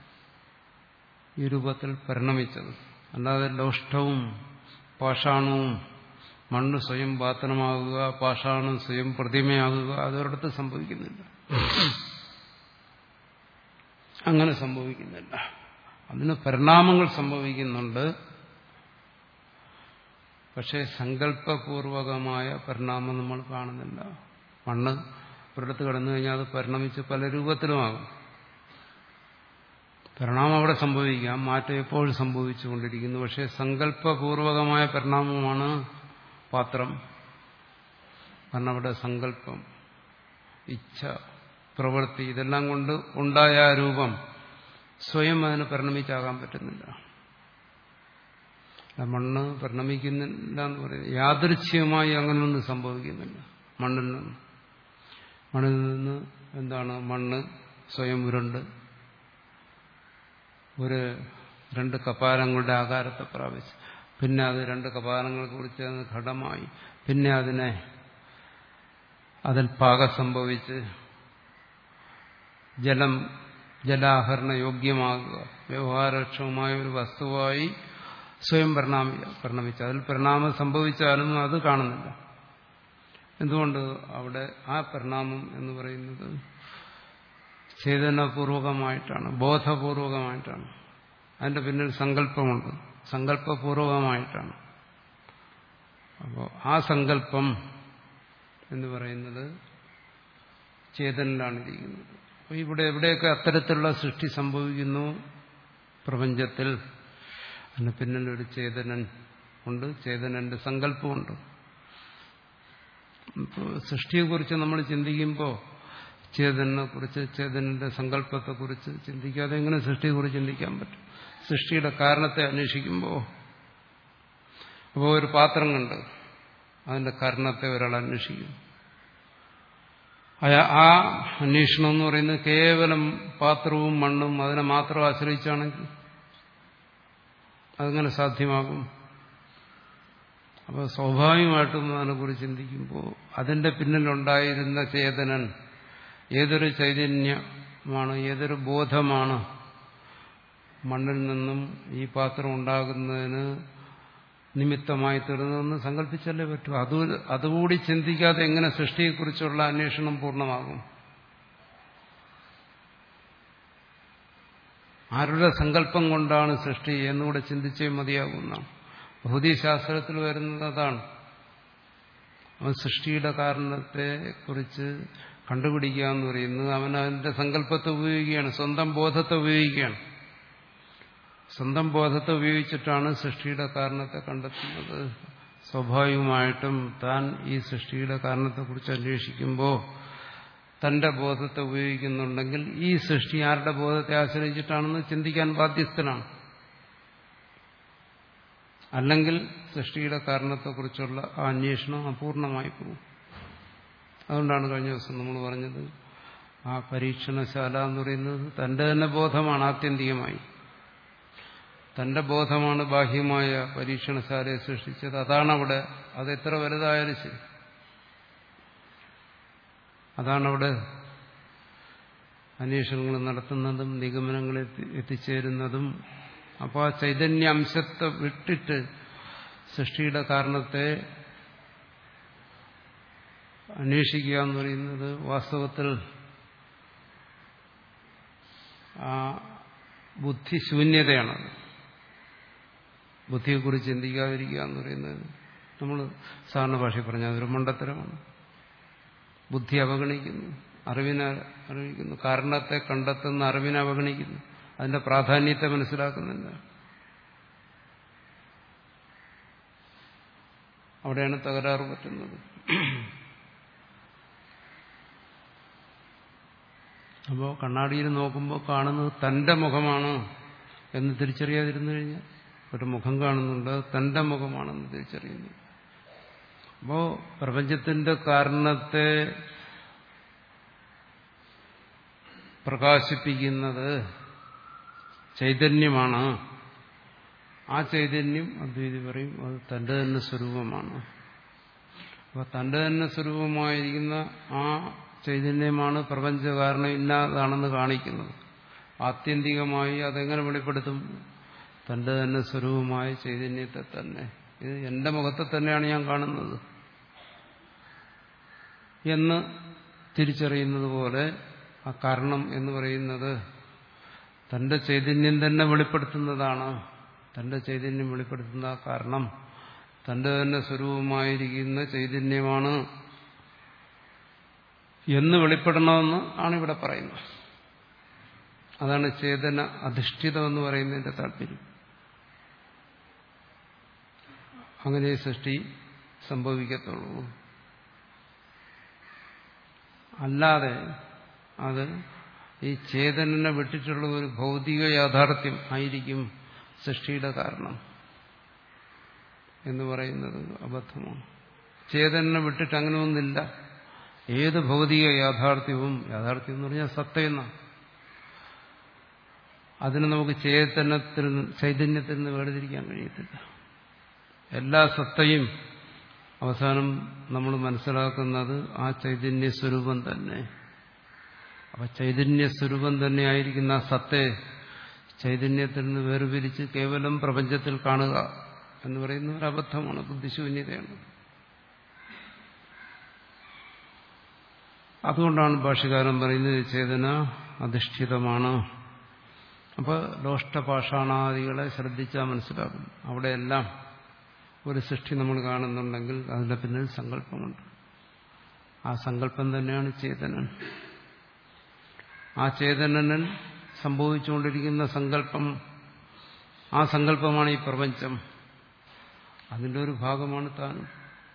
ഈ രൂപത്തിൽ പരിണമിച്ചത്. അല്ലാതെ ലോഷ്ടവും പാഷാണവും മണ്ണ് സ്വയം പാത്രമാകുക, പാഷാണം സ്വയം പ്രതിമയാകുക അതൊരിടത്ത് സംഭവിക്കുന്നില്ല. അങ്ങനെ സംഭവിക്കുന്നില്ല. അതിന് പരിണാമങ്ങൾ സംഭവിക്കുന്നുണ്ട്. പക്ഷേ സങ്കല്പപൂർവകമായ പരിണാമം നമ്മൾ കാണുന്നില്ല. മണ്ണ് ഒരിടത്ത് കിടന്നു കഴിഞ്ഞാൽ അത് പരിണമിച്ച് പല രൂപത്തിലുമാകും. പരിണാമം അവിടെ സംഭവിക്കാം, മാറ്റം എപ്പോഴും സംഭവിച്ചുകൊണ്ടിരിക്കുന്നു. പക്ഷേ സങ്കല്പപൂർവകമായ പരിണാമമാണ് പാത്രം. കാരണം അവിടെ സങ്കല്പം, ഇച്ഛ, പ്രവൃത്തി ഇതെല്ലാം കൊണ്ട് ഉണ്ടായ രൂപം സ്വയം അതിന് പരിണമിച്ചാകാൻ പറ്റുന്നില്ല. മണ്ണ് പരിണമിക്കുന്നില്ല എന്ന് പറയുന്നത് യാദൃച്ഛികമായി അങ്ങനൊന്നും സംഭവിക്കുന്നില്ല. മണ്ണിൽ നിന്ന് മണ്ണിൽ നിന്ന് എന്താണ് മണ്ണ് സ്വയം ഉരുണ്ട് ഒരു രണ്ട് കപാലങ്ങളുടെ ആകാരത്തെ പ്രാപിച്ചു. പിന്നെ അത് രണ്ട് കപാലങ്ങളെ കുറിച്ച് ഘടമായി, പിന്നെ അതിനെ അതിൽ പാകം സംഭവിച്ച് ജലം ജലാഹരണ യോഗ്യമാകുക, വ്യവഹാരക്ഷമമായ ഒരു വസ്തുവായി സ്വയം പരിണാമി പരിണമിച്ചു. അതിൽ പരിണാമം സംഭവിച്ചാലും അത് കാണുന്നില്ല. എന്തുകൊണ്ട്? അവിടെ ആ പരിണാമം എന്ന് പറയുന്നത് ചേതനപൂർവകമായിട്ടാണ്, ബോധപൂർവകമായിട്ടാണ്. അതിന്റെ പിന്നിൽ സങ്കല്പമുണ്ട്, സങ്കല്പപൂർവകമായിട്ടാണ്. അപ്പോൾ ആ സങ്കല്പം എന്ന് പറയുന്നത് ചേതനിലാണ് ഇരിക്കുന്നത്. അപ്പോൾ ഇവിടെ എവിടെയൊക്കെ അത്തരത്തിലുള്ള സൃഷ്ടി സംഭവിക്കുന്നു പ്രപഞ്ചത്തിൽ, അതിന് പിന്നിൽ ഒരു ചേതനൻ ഉണ്ട്, ചേതനന്റെ സങ്കല്പമുണ്ട്. ഇപ്പോൾ സൃഷ്ടിയെക്കുറിച്ച് നമ്മൾ ചിന്തിക്കുമ്പോൾ ചേതനെ കുറിച്ച്, ചേതനന്റെ സങ്കല്പത്തെക്കുറിച്ച് ചിന്തിക്കാതെ എങ്ങനെ സൃഷ്ടിയെക്കുറിച്ച് ചിന്തിക്കാൻ പറ്റും? സൃഷ്ടിയുടെ കാരണത്തെ അന്വേഷിക്കുമ്പോൾ, അപ്പോൾ ഒരു പാത്രം കണ്ട് അതിന്റെ കാരണത്തെ ഒരാൾ അന്വേഷിക്കും. ആ അന്വേഷണം എന്ന് പറയുന്നത് കേവലം പാത്രവും മണ്ണും അതിനെ മാത്രം ആശ്രയിച്ചാണെങ്കിൽ അതെങ്ങനെ സാധ്യമാകും? അപ്പോൾ സ്വാഭാവികമായിട്ടും അതിനെക്കുറിച്ച് ചിന്തിക്കുമ്പോൾ അതിന്റെ പിന്നിലുണ്ടായിരുന്ന ചേതനൻ ഏതൊരു ചൈതന്യമാണ്, ഏതൊരു ബോധമാണ് മണ്ണിൽ നിന്നും ഈ പാത്രം ഉണ്ടാകുന്നതിന് നിമിത്തമായി തീർന്നതെന്ന് സങ്കല്പിച്ചല്ലേ പറ്റൂ. അത് അതുകൂടി ചിന്തിക്കാതെ എങ്ങനെ സൃഷ്ടിയെക്കുറിച്ചുള്ള അന്വേഷണം പൂർണ്ണമാകും? ആരുടെ സങ്കല്പം കൊണ്ടാണ് സൃഷ്ടി എന്നുകൂടെ ചിന്തിച്ചേ മതിയാകുന്ന ഭൗതികശാസ്ത്രത്തിൽ വരുന്നത് അതാണ്. അവൻ സൃഷ്ടിയുടെ കാരണത്തെ കുറിച്ച് കണ്ടുപിടിക്കുക എന്ന് പറയുന്നത് അവൻ അതിന്റെ സങ്കല്പത്തെ ഉപയോഗിക്കുകയാണ്, സ്വന്തം ബോധത്തെ ഉപയോഗിക്കുകയാണ്. സ്വന്തം ബോധത്തെ ഉപയോഗിച്ചിട്ടാണ് സൃഷ്ടിയുടെ കാരണത്തെ കണ്ടെത്തുന്നത്. സ്വാഭാവികമായിട്ടും താൻ ഈ സൃഷ്ടിയുടെ കാരണത്തെക്കുറിച്ച് അന്വേഷിക്കുമ്പോൾ തന്റെ ബോധത്തെ ഉപയോഗിക്കുന്നുണ്ടെങ്കിൽ ഈ സൃഷ്ടി ആരുടെ ബോധത്തെ ആശ്രയിച്ചിട്ടാണെന്ന് ചിന്തിക്കാൻ ബാധ്യസ്ഥനാണ്. അല്ലെങ്കിൽ സൃഷ്ടിയുടെ കാരണത്തെക്കുറിച്ചുള്ള ആ അന്വേഷണം അപൂർണമായി പോകും. അതുകൊണ്ടാണ് കഴിഞ്ഞ ദിവസം നമ്മൾ പറഞ്ഞത് ആ പരീക്ഷണശാല എന്ന് പറയുന്നത് തന്റെ തന്നെ ബോധമാണ്. ആത്യന്തികമായി തന്റെ ബോധമാണ് ബാഹ്യമായ പരീക്ഷണശാലയെ സൃഷ്ടിച്ചത്. അതാണ് അവിടെ, അത് എത്ര വലുതായാലും ശരി, അതാണ് അവിടെ അന്വേഷണങ്ങൾ നടത്തുന്നതും നിഗമനങ്ങളിൽ എത്തിച്ചേരുന്നതും. അപ്പോൾ ആ ചൈതന്യ അംശത്തെ വിട്ടിട്ട് സൃഷ്ടിയുടെ കാരണത്തെ അന്വേഷിക്കുക എന്ന് പറയുന്നത് വാസ്തവത്തിൽ ആ ബുദ്ധിശൂന്യതയാണത്. ബുദ്ധിയെക്കുറിച്ച് ചിന്തിക്കാതിരിക്കുക എന്ന് പറയുന്നത് നമ്മൾ സാധാരണ ഭാഷയിൽ പറഞ്ഞാൽ അതൊരു മണ്ടത്തരമാണ്. ബുദ്ധി അവഗണിക്കുന്നു, അറിവിനെ അറിയിക്കുന്നു, കാരണത്തെ കണ്ടെത്തുന്ന അറിവിനെ അവഗണിക്കുന്നു, അതിന്റെ പ്രാധാന്യത്തെ മനസ്സിലാക്കുന്നില്ല. അവിടെയാണ് തകരാറ് പറ്റുന്നത്. അപ്പോൾ കണ്ണാടിയിൽ നോക്കുമ്പോൾ കാണുന്നത് തന്റെ മുഖമാണ് എന്ന് തിരിച്ചറിയാതിരുന്നു കഴിഞ്ഞാൽ, ഒരു മുഖം കാണുന്നുണ്ട്, തന്റെ മുഖമാണെന്ന് തിരിച്ചറിയുന്നു. അപ്പോൾ പ്രപഞ്ചത്തിന്റെ കാരണത്തെ പ്രകാശിപ്പിക്കുന്നത് ചൈതന്യമാണ്. ആ ചൈതന്യം അദ്വൈതി പറയും അത് തന്റെ തന്നെ സ്വരൂപമാണ്. അപ്പൊ തന്റെ തന്നെ സ്വരൂപമായിരിക്കുന്ന ആ ചൈതന്യമാണ് പ്രപഞ്ചകാരണം ഇല്ലാതാണെന്ന് കാണിക്കുന്നത്. ആത്യന്തികമായി അതെങ്ങനെ വെളിപ്പെടുത്തും? തന്റെ തന്നെ സ്വരൂപമായ ചൈതന്യത്തെ തന്നെ. ഇത് എന്റെ മുഖത്തെ തന്നെയാണ് ഞാൻ കാണുന്നത് എന്ന് തിരിച്ചറിയുന്നത് പോലെ ആ കാരണം എന്ന് പറയുന്നത് തന്റെ ചൈതന്യം തന്നെ വെളിപ്പെടുത്തുന്നതാണ്. തന്റെ ചൈതന്യം വെളിപ്പെടുത്തുന്ന ആ കാരണം തന്റെ തന്നെ സ്വരൂപമായിരിക്കുന്ന ചൈതന്യമാണ് എന്ന് വെളിപ്പെടണമെന്ന് ആണ് ഇവിടെ പറയുന്നത്. അതാണ് ചേതന അധിഷ്ഠിതം എന്ന് പറയുന്നതിന്റെ താല്പര്യം. അങ്ങനെ സൃഷ്ടി സംഭവിക്കത്തുള്ളൂ. അല്ലാതെ അത് ഈ ചേതനനെ വിട്ടിട്ടുള്ള ഒരു ഭൗതിക യാഥാർത്ഥ്യം ആയിരിക്കും സൃഷ്ടിയുടെ കാരണം എന്ന് പറയുന്നത് അബദ്ധമാണ്. ചേതനനെ വിട്ടിട്ട് അങ്ങനെ ഒന്നില്ല. ഏത് ഭൗതിക യാഥാർത്ഥ്യവും, യാഥാർത്ഥ്യം എന്ന് പറഞ്ഞാൽ സത്തയെന്നാണ്, അതിന് നമുക്ക് ചേതനത്തിൽ ചൈതന്യത്തിൽ നിന്ന് വേർതിരിക്കാൻ കഴിയത്തില്ല. എല്ലാ സത്തയും അവസാനം നമ്മൾ മനസ്സിലാക്കുന്നത് ആ ചൈതന്യ സ്വരൂപം തന്നെ. അപ്പൊ ചൈതന്യ സ്വരൂപം തന്നെ ആയിരിക്കുന്ന ആ സത്തയെ ചൈതന്യത്തിൽ നിന്ന് വേർപിരിച്ച് കേവലം പ്രപഞ്ചത്തിൽ കാണുക എന്ന് പറയുന്ന ഒരു അബദ്ധമാണ്, ബുദ്ധിശൂന്യതയാണ്. അതുകൊണ്ടാണ് ഭാഷ്യകാരൻ പറയുന്നത് ചേതന അധിഷ്ഠിതമാണ്. അപ്പോൾ ലോഷ്ടപാഷാണാദികളെ ശ്രദ്ധിച്ചാൽ മനസ്സിലാകും. അവിടെയെല്ലാം ഒരു സൃഷ്ടി നമ്മൾ കാണുന്നുണ്ടെങ്കിൽ അതിന്റെ പിന്നിൽ സങ്കല്പമുണ്ട്. ആ സങ്കല്പം തന്നെയാണ് ചേതനൻ. ആ ചേതനനിൽ സംഭവിച്ചുകൊണ്ടിരിക്കുന്ന സങ്കല്പം, ആ സങ്കല്പമാണ് ഈ പ്രപഞ്ചം. അതിന്റെ ഒരു ഭാഗമാണ് താനും.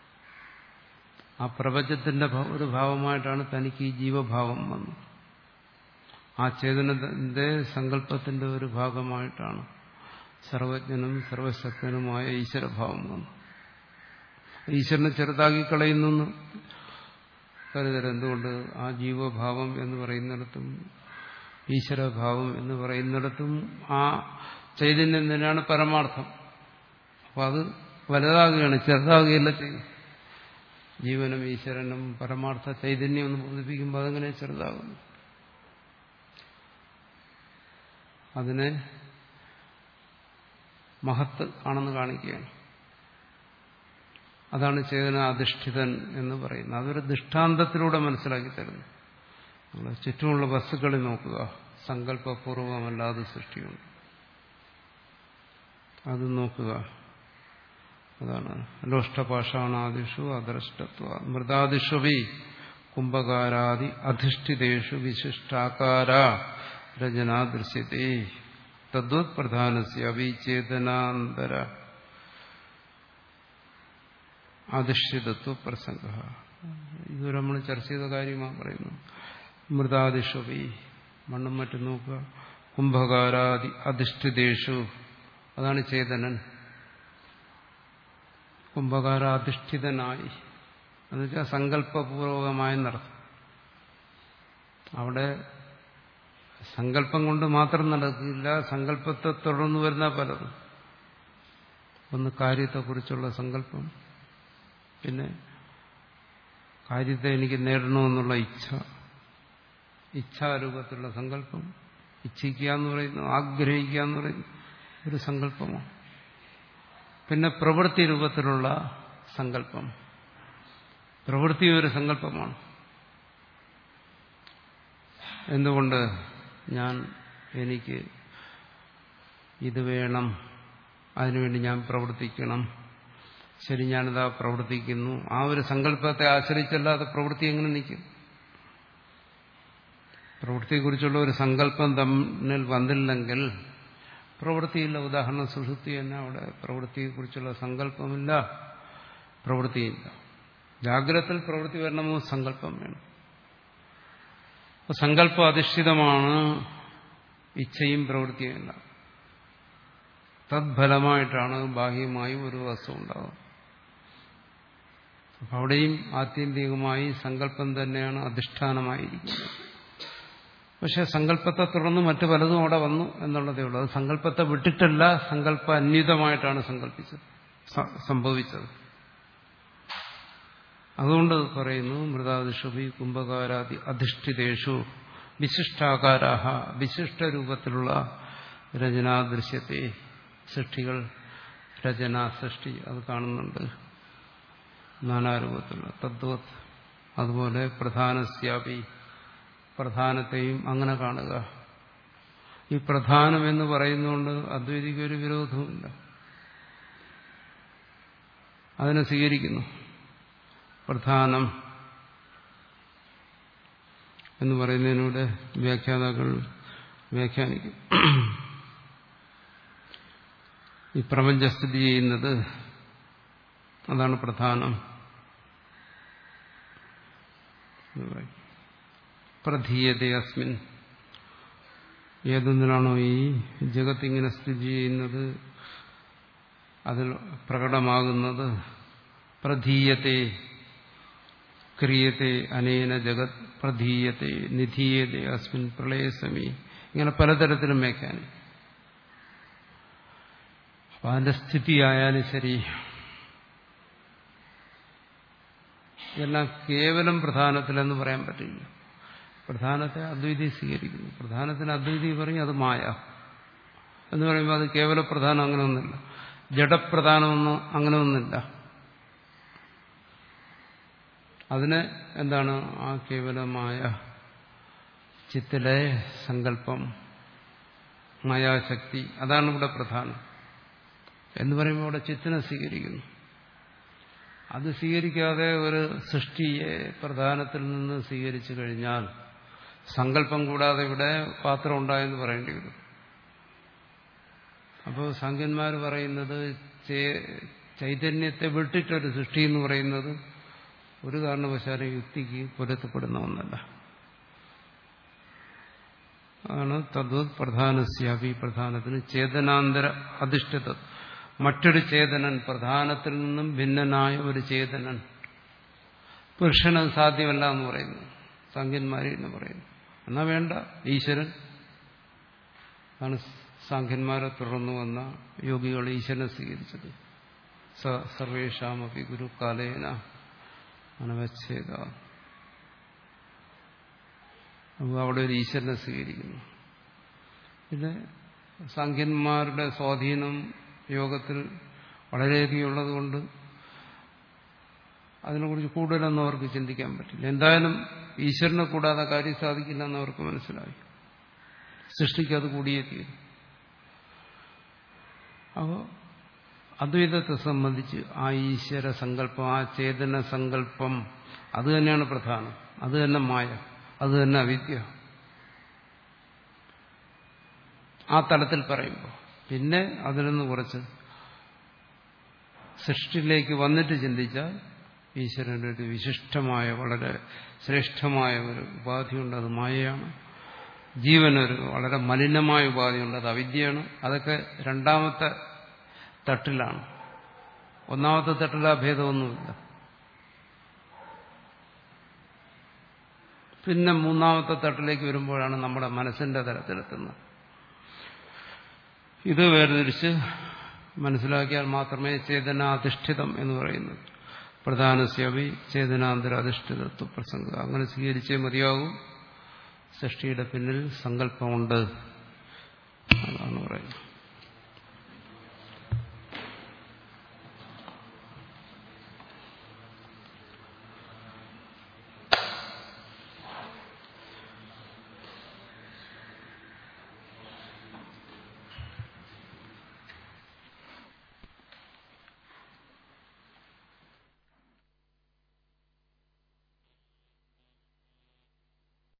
ആ പ്രപഞ്ചത്തിന്റെ ഒരു ഭാവമായിട്ടാണ് തനിക്ക് ഈ ജീവഭാവം വന്നത്. ആ ചേതനത്തിന്റെ സങ്കല്പത്തിന്റെ ഒരു ഭാഗമായിട്ടാണ് സർവജ്ഞനും സർവശക്തനുമായ ഈശ്വരഭാവം വന്നു. ഈശ്വരനെ ചെറുതാക്കി കളയുന്നു കരുതൽ. എന്തുകൊണ്ട്? ആ ജീവഭാവം എന്ന് പറയുന്നിടത്തും ഈശ്വരഭാവം എന്ന് പറയുന്നിടത്തും ആ ചൈതന്യം തന്നെയാണ് പരമാർത്ഥം. അപ്പൊ അത് വലുതാകുകയാണ്, ചെറുതാകുകയല്ല ചെയ്യും. ജീവനും ഈശ്വരനും പരമാർത്ഥ ചൈതന്യം എന്ന് ബോധിപ്പിക്കുമ്പോൾ അതെങ്ങനെ ചെറുതാകുന്നു? അതിനെ മഹത്ത് ആണെന്ന് കാണിക്കുകയാണ്. അതാണ് ചേതന അധിഷ്ഠിതൻ എന്ന് പറയുന്നത്. അതൊരു ദൃഷ്ടാന്തത്തിലൂടെ മനസ്സിലാക്കി തരുന്നു. നമ്മൾ ചുറ്റുമുള്ള വസ്തുക്കളിൽ നോക്കുക, സങ്കല്പപൂർവമല്ലാതെ സൃഷ്ടിയുണ്ട്. അത് നോക്കുക. അതാണ് ലോഷ്ടപാഷാണാദിഷു അദൃഷ്ടത്വ മൃതാദിഷുവി കുംഭകാരാദി അധിഷ്ഠിതേഷു വിശിഷ്ടാകാര രചനാ ദൃശ്യത്തെ തദ്വത് പ്രധാനസ്യ അവിചേതനാന്തര അധിഷ്ഠിതത്വ പ്രസംഗ. ഇതുവരെ നമ്മൾ ചർച്ച ചെയ്ത കാര്യമാണ് പറയുന്നത്. മൃതാദിഷുവി മണ്ണും മറ്റും നോക്കുക, കുംഭകാരാദി അധിഷ്ഠിതേഷു അതാണ് ചേതനൻ. കുംഭകാരാധിഷ്ഠിതനായി എന്നുവെച്ചാൽ സങ്കല്പപൂർവകമായ നടത്തും. അവിടെ സങ്കല്പം കൊണ്ട് മാത്രം നടക്കില്ല, സങ്കല്പത്തെ തുടർന്ന് വരുന്ന പലതും. ഒന്ന് കാര്യത്തെക്കുറിച്ചുള്ള സങ്കല്പം, പിന്നെ കാര്യത്തെ എനിക്ക് നേടണമെന്നുള്ള ഇച്ഛ, ഇച്ഛാരൂപത്തിലുള്ള സങ്കല്പം. ഇച്ഛിക്കുക എന്ന് പറയുന്നു, ആഗ്രഹിക്കുക എന്ന് പറയുന്നു ഒരു സങ്കല്പമാണ്. പിന്നെ പ്രവൃത്തി രൂപത്തിലുള്ള സങ്കല്പം. പ്രവൃത്തി ഒരു സങ്കല്പമാണ്. എന്തുകൊണ്ട്? ഞാൻ എനിക്ക് ഇത് വേണം, അതിനുവേണ്ടി ഞാൻ പ്രവർത്തിക്കണം. ശരി, ഞാനിതാ പ്രവർത്തിക്കുന്നു. ആ ഒരു സങ്കല്പത്തെ ആശ്രയിച്ചല്ലാതെ പ്രവൃത്തി എങ്ങനെ നിൽക്കും? പ്രവൃത്തിയെക്കുറിച്ചുള്ള ഒരു സങ്കല്പം തമ്മിൽ വന്നില്ലെങ്കിൽ പ്രവൃത്തിയില്ല. ഉദാഹരണം സുഷുപ്തി തന്നെ, അവിടെ പ്രവൃത്തിയെക്കുറിച്ചുള്ള സങ്കല്പമില്ല, പ്രവൃത്തിയില്ല. ജാഗ്രതത്തിൽ പ്രവൃത്തി വരണമോ സങ്കല്പം വേണം. അപ്പോൾ സങ്കല്പം അധിഷ്ഠിതമാണ് ഇച്ഛയും പ്രവൃത്തിയുമല്ല. തദ്ഫലമായിട്ടാണ് ബാഹ്യമായി ഒരു വസ്തു ഉണ്ടാകുന്നത്. അപ്പം അവിടെയും ആത്യന്തികമായി സങ്കല്പം തന്നെയാണ് അധിഷ്ഠാനമായിരിക്കുന്നത്. പക്ഷെ സങ്കല്പത്തെ തുടർന്ന് മറ്റു പലതും അവിടെ വന്നു എന്നുള്ളതേ ഉള്ളൂ. അത് സങ്കല്പത്തെ വിട്ടിട്ടല്ല, സങ്കല്പ അന്വിതമായിട്ടാണ് സങ്കല്പിച്ചത് സംഭവിച്ചത്. അതുകൊണ്ട് പറയുന്നു മൃതാദിഷുഭി കുംഭകാരാദി അധിഷ്ഠിതേഷു വിശിഷ്ടാകാരാഹ, വിശിഷ്ടരൂപത്തിലുള്ള രചനാദൃശ്യത്തെ, സൃഷ്ടികൾ, രചന, സൃഷ്ടി അത് കാണുന്നുണ്ട് നാനാരൂപത്തിലുള്ള തദ്വത്. അതുപോലെ പ്രധാനസ്യാപി, പ്രധാനത്തെയും അങ്ങനെ കാണുക. ഈ പ്രധാനം എന്ന് പറയുന്നതുകൊണ്ട് അദ്വൈതിക്ക് ഒരു വിരോധവുമില്ല, അതിനെ സ്വീകരിക്കുന്നു. പ്രധാനം എന്ന് പറയുന്നതിനൂടെ വ്യാഖ്യാതാക്കൾ വ്യാഖ്യാനിക്കും. ഈ പ്രപഞ്ച സ്ഥിതി ചെയ്യുന്നത് അതാണ് പ്രധാനം. പ്രധീയതേ അസ്മിൻ, ഏതൊന്നിലാണോ ഈ ജഗത്തിങ്ങനെ സ്ഥിതി ചെയ്യുന്നത്, അതിൽ പ്രകടമാകുന്നത്, പ്രധീയത്തെ ക്രിയത്തെ അനേന ജഗത് പ്രധീയത്തെ നിധീയത്തെ അസ്മിൻ പ്രളയസമി, ഇങ്ങനെ പലതരത്തിലും വ്യാഖ്യാനം. അപ്പം അതിന്റെ സ്ഥിതിയായാലും ശരി, ഇതെല്ലാം കേവലം പ്രധാനത്തിലെന്ന് പറയാൻ പറ്റില്ല. പ്രധാനത്തെ അദ്വൈതി സ്വീകരിക്കുന്നു. പ്രധാനത്തിന് അദ്വൈതി പറയും അത് മായ എന്ന് പറയുമ്പോൾ അത് കേവല പ്രധാനം അങ്ങനെ ഒന്നുമില്ല, ജഡപ്രധാനമൊന്നും അങ്ങനെ ഒന്നുമില്ല. അതിന് എന്താണ് ആ കേവലമായ ചിത്തിലെ സങ്കല്പം, മായാശക്തി, അതാണ് ഇവിടെ പ്രധാനം എന്ന് പറയുമ്പോൾ അവിടെ ചിത്തിനെ സ്വീകരിക്കുന്നു. അത് സ്വീകരിക്കാതെ ഒരു സൃഷ്ടിയെ പ്രധാനത്തിൽ നിന്ന് സ്വീകരിച്ചു കഴിഞ്ഞാൽ സങ്കല്പം കൂടാതെ ഇവിടെ പാത്രം ഉണ്ടായെന്ന് പറയേണ്ടി വരും. അപ്പോൾ സാഖ്യന്മാർ പറയുന്നത് ചൈതന്യത്തെ വിട്ടിട്ടൊരു സൃഷ്ടി എന്ന് പറയുന്നത് ഒരു കാരണവശാലും യുക്തിക്ക് പൊരുത്തപ്പെടുന്ന ഒന്നല്ല. അതാണ് തദ്വത് പ്രധാനസ്യാപി, പ്രധാനത്തിന് ചേതനാന്തര അധിഷ്ഠിത, മറ്റൊരു ചേതനൻ, പ്രധാനത്തിൽ നിന്നും ഭിന്നനായ ഒരു ചേതനൻ പുരുഷന് സാധ്യമല്ല എന്ന് പറയുന്നു സാഖ്യന്മാരി എന്ന് പറയുന്നു. എന്നാ വേണ്ട, ഈശ്വരൻ ആണ്. സാഖ്യന്മാരെ തുടർന്നു വന്ന യോഗികൾ ഈശ്വരനെ സ്വീകരിച്ചത്. സർവേഷാമപി ഗുരു കാലേന അനവച്ഛേദ. അപ്പോൾ അവിടെ ഒരു ഈശ്വരനെ സ്വീകരിക്കുന്നു. പിന്നെ സാഖ്യന്മാരുടെ സ്വാധീനം യോഗത്തിൽ വളരെയധികം ഉള്ളതുകൊണ്ട് അതിനെക്കുറിച്ച് കൂടുതലൊന്നും അവർക്ക് ചിന്തിക്കാൻ പറ്റില്ല. എന്തായാലും ഈശ്വരനെ കൂടാതെ കാര്യം സാധിക്കില്ല എന്ന് അവർക്ക് മനസ്സിലായി. സൃഷ്ടിക്ക് അത് കൂടിയേ തീരും. അപ്പോൾ അദ്വൈതത്തെ സംബന്ധിച്ച് ആ ഈശ്വര സങ്കല്പം, ആ ചേതന സങ്കല്പം, അത് തന്നെയാണ് പ്രധാനം. അത് തന്നെ മായ, അത് തന്നെ അവിദ്യ. ആ തലത്തിൽ പറയുമ്പോൾ പിന്നെ അതിൽ നിന്ന് കുറച്ച് സൃഷ്ടിയിലേക്ക് വന്നിട്ട് ചിന്തിച്ചാൽ ഈശ്വരന്റെ ഒരു വിശിഷ്ടമായ വളരെ ശ്രേഷ്ഠമായ ഒരു ഉപാധിയുണ്ട്, അത് മായയാണ്. ജീവനൊരു വളരെ മലിനമായ ഉപാധിയുണ്ട്, അത് അവിദ്യയാണ്. അതൊക്കെ രണ്ടാമത്തെ തട്ടിലാണ്. ഒന്നാമത്തെ തട്ടിൽ ആ ഭേദമൊന്നുമില്ല. പിന്നെ മൂന്നാമത്തെ തട്ടിലേക്ക് വരുമ്പോഴാണ് നമ്മുടെ മനസ്സിന്റെ തലത്തിലെത്തുന്നത്. ഇത് വേർതിരിച്ച് മനസ്സിലാക്കിയാൽ മാത്രമേ ചേതനാധിഷ്ഠിതം എന്ന് പറയുന്നത് പ്രധാനസ്യവി ചേതനാന്തര അധിഷ്ഠിതത്വ പ്രസംഗം അങ്ങനെ സ്വീകരിച്ചേ മതിയാകും. സൃഷ്ടിയുടെ പിന്നിൽ സങ്കല്പമുണ്ട് അതാണ് പറയുന്നത്.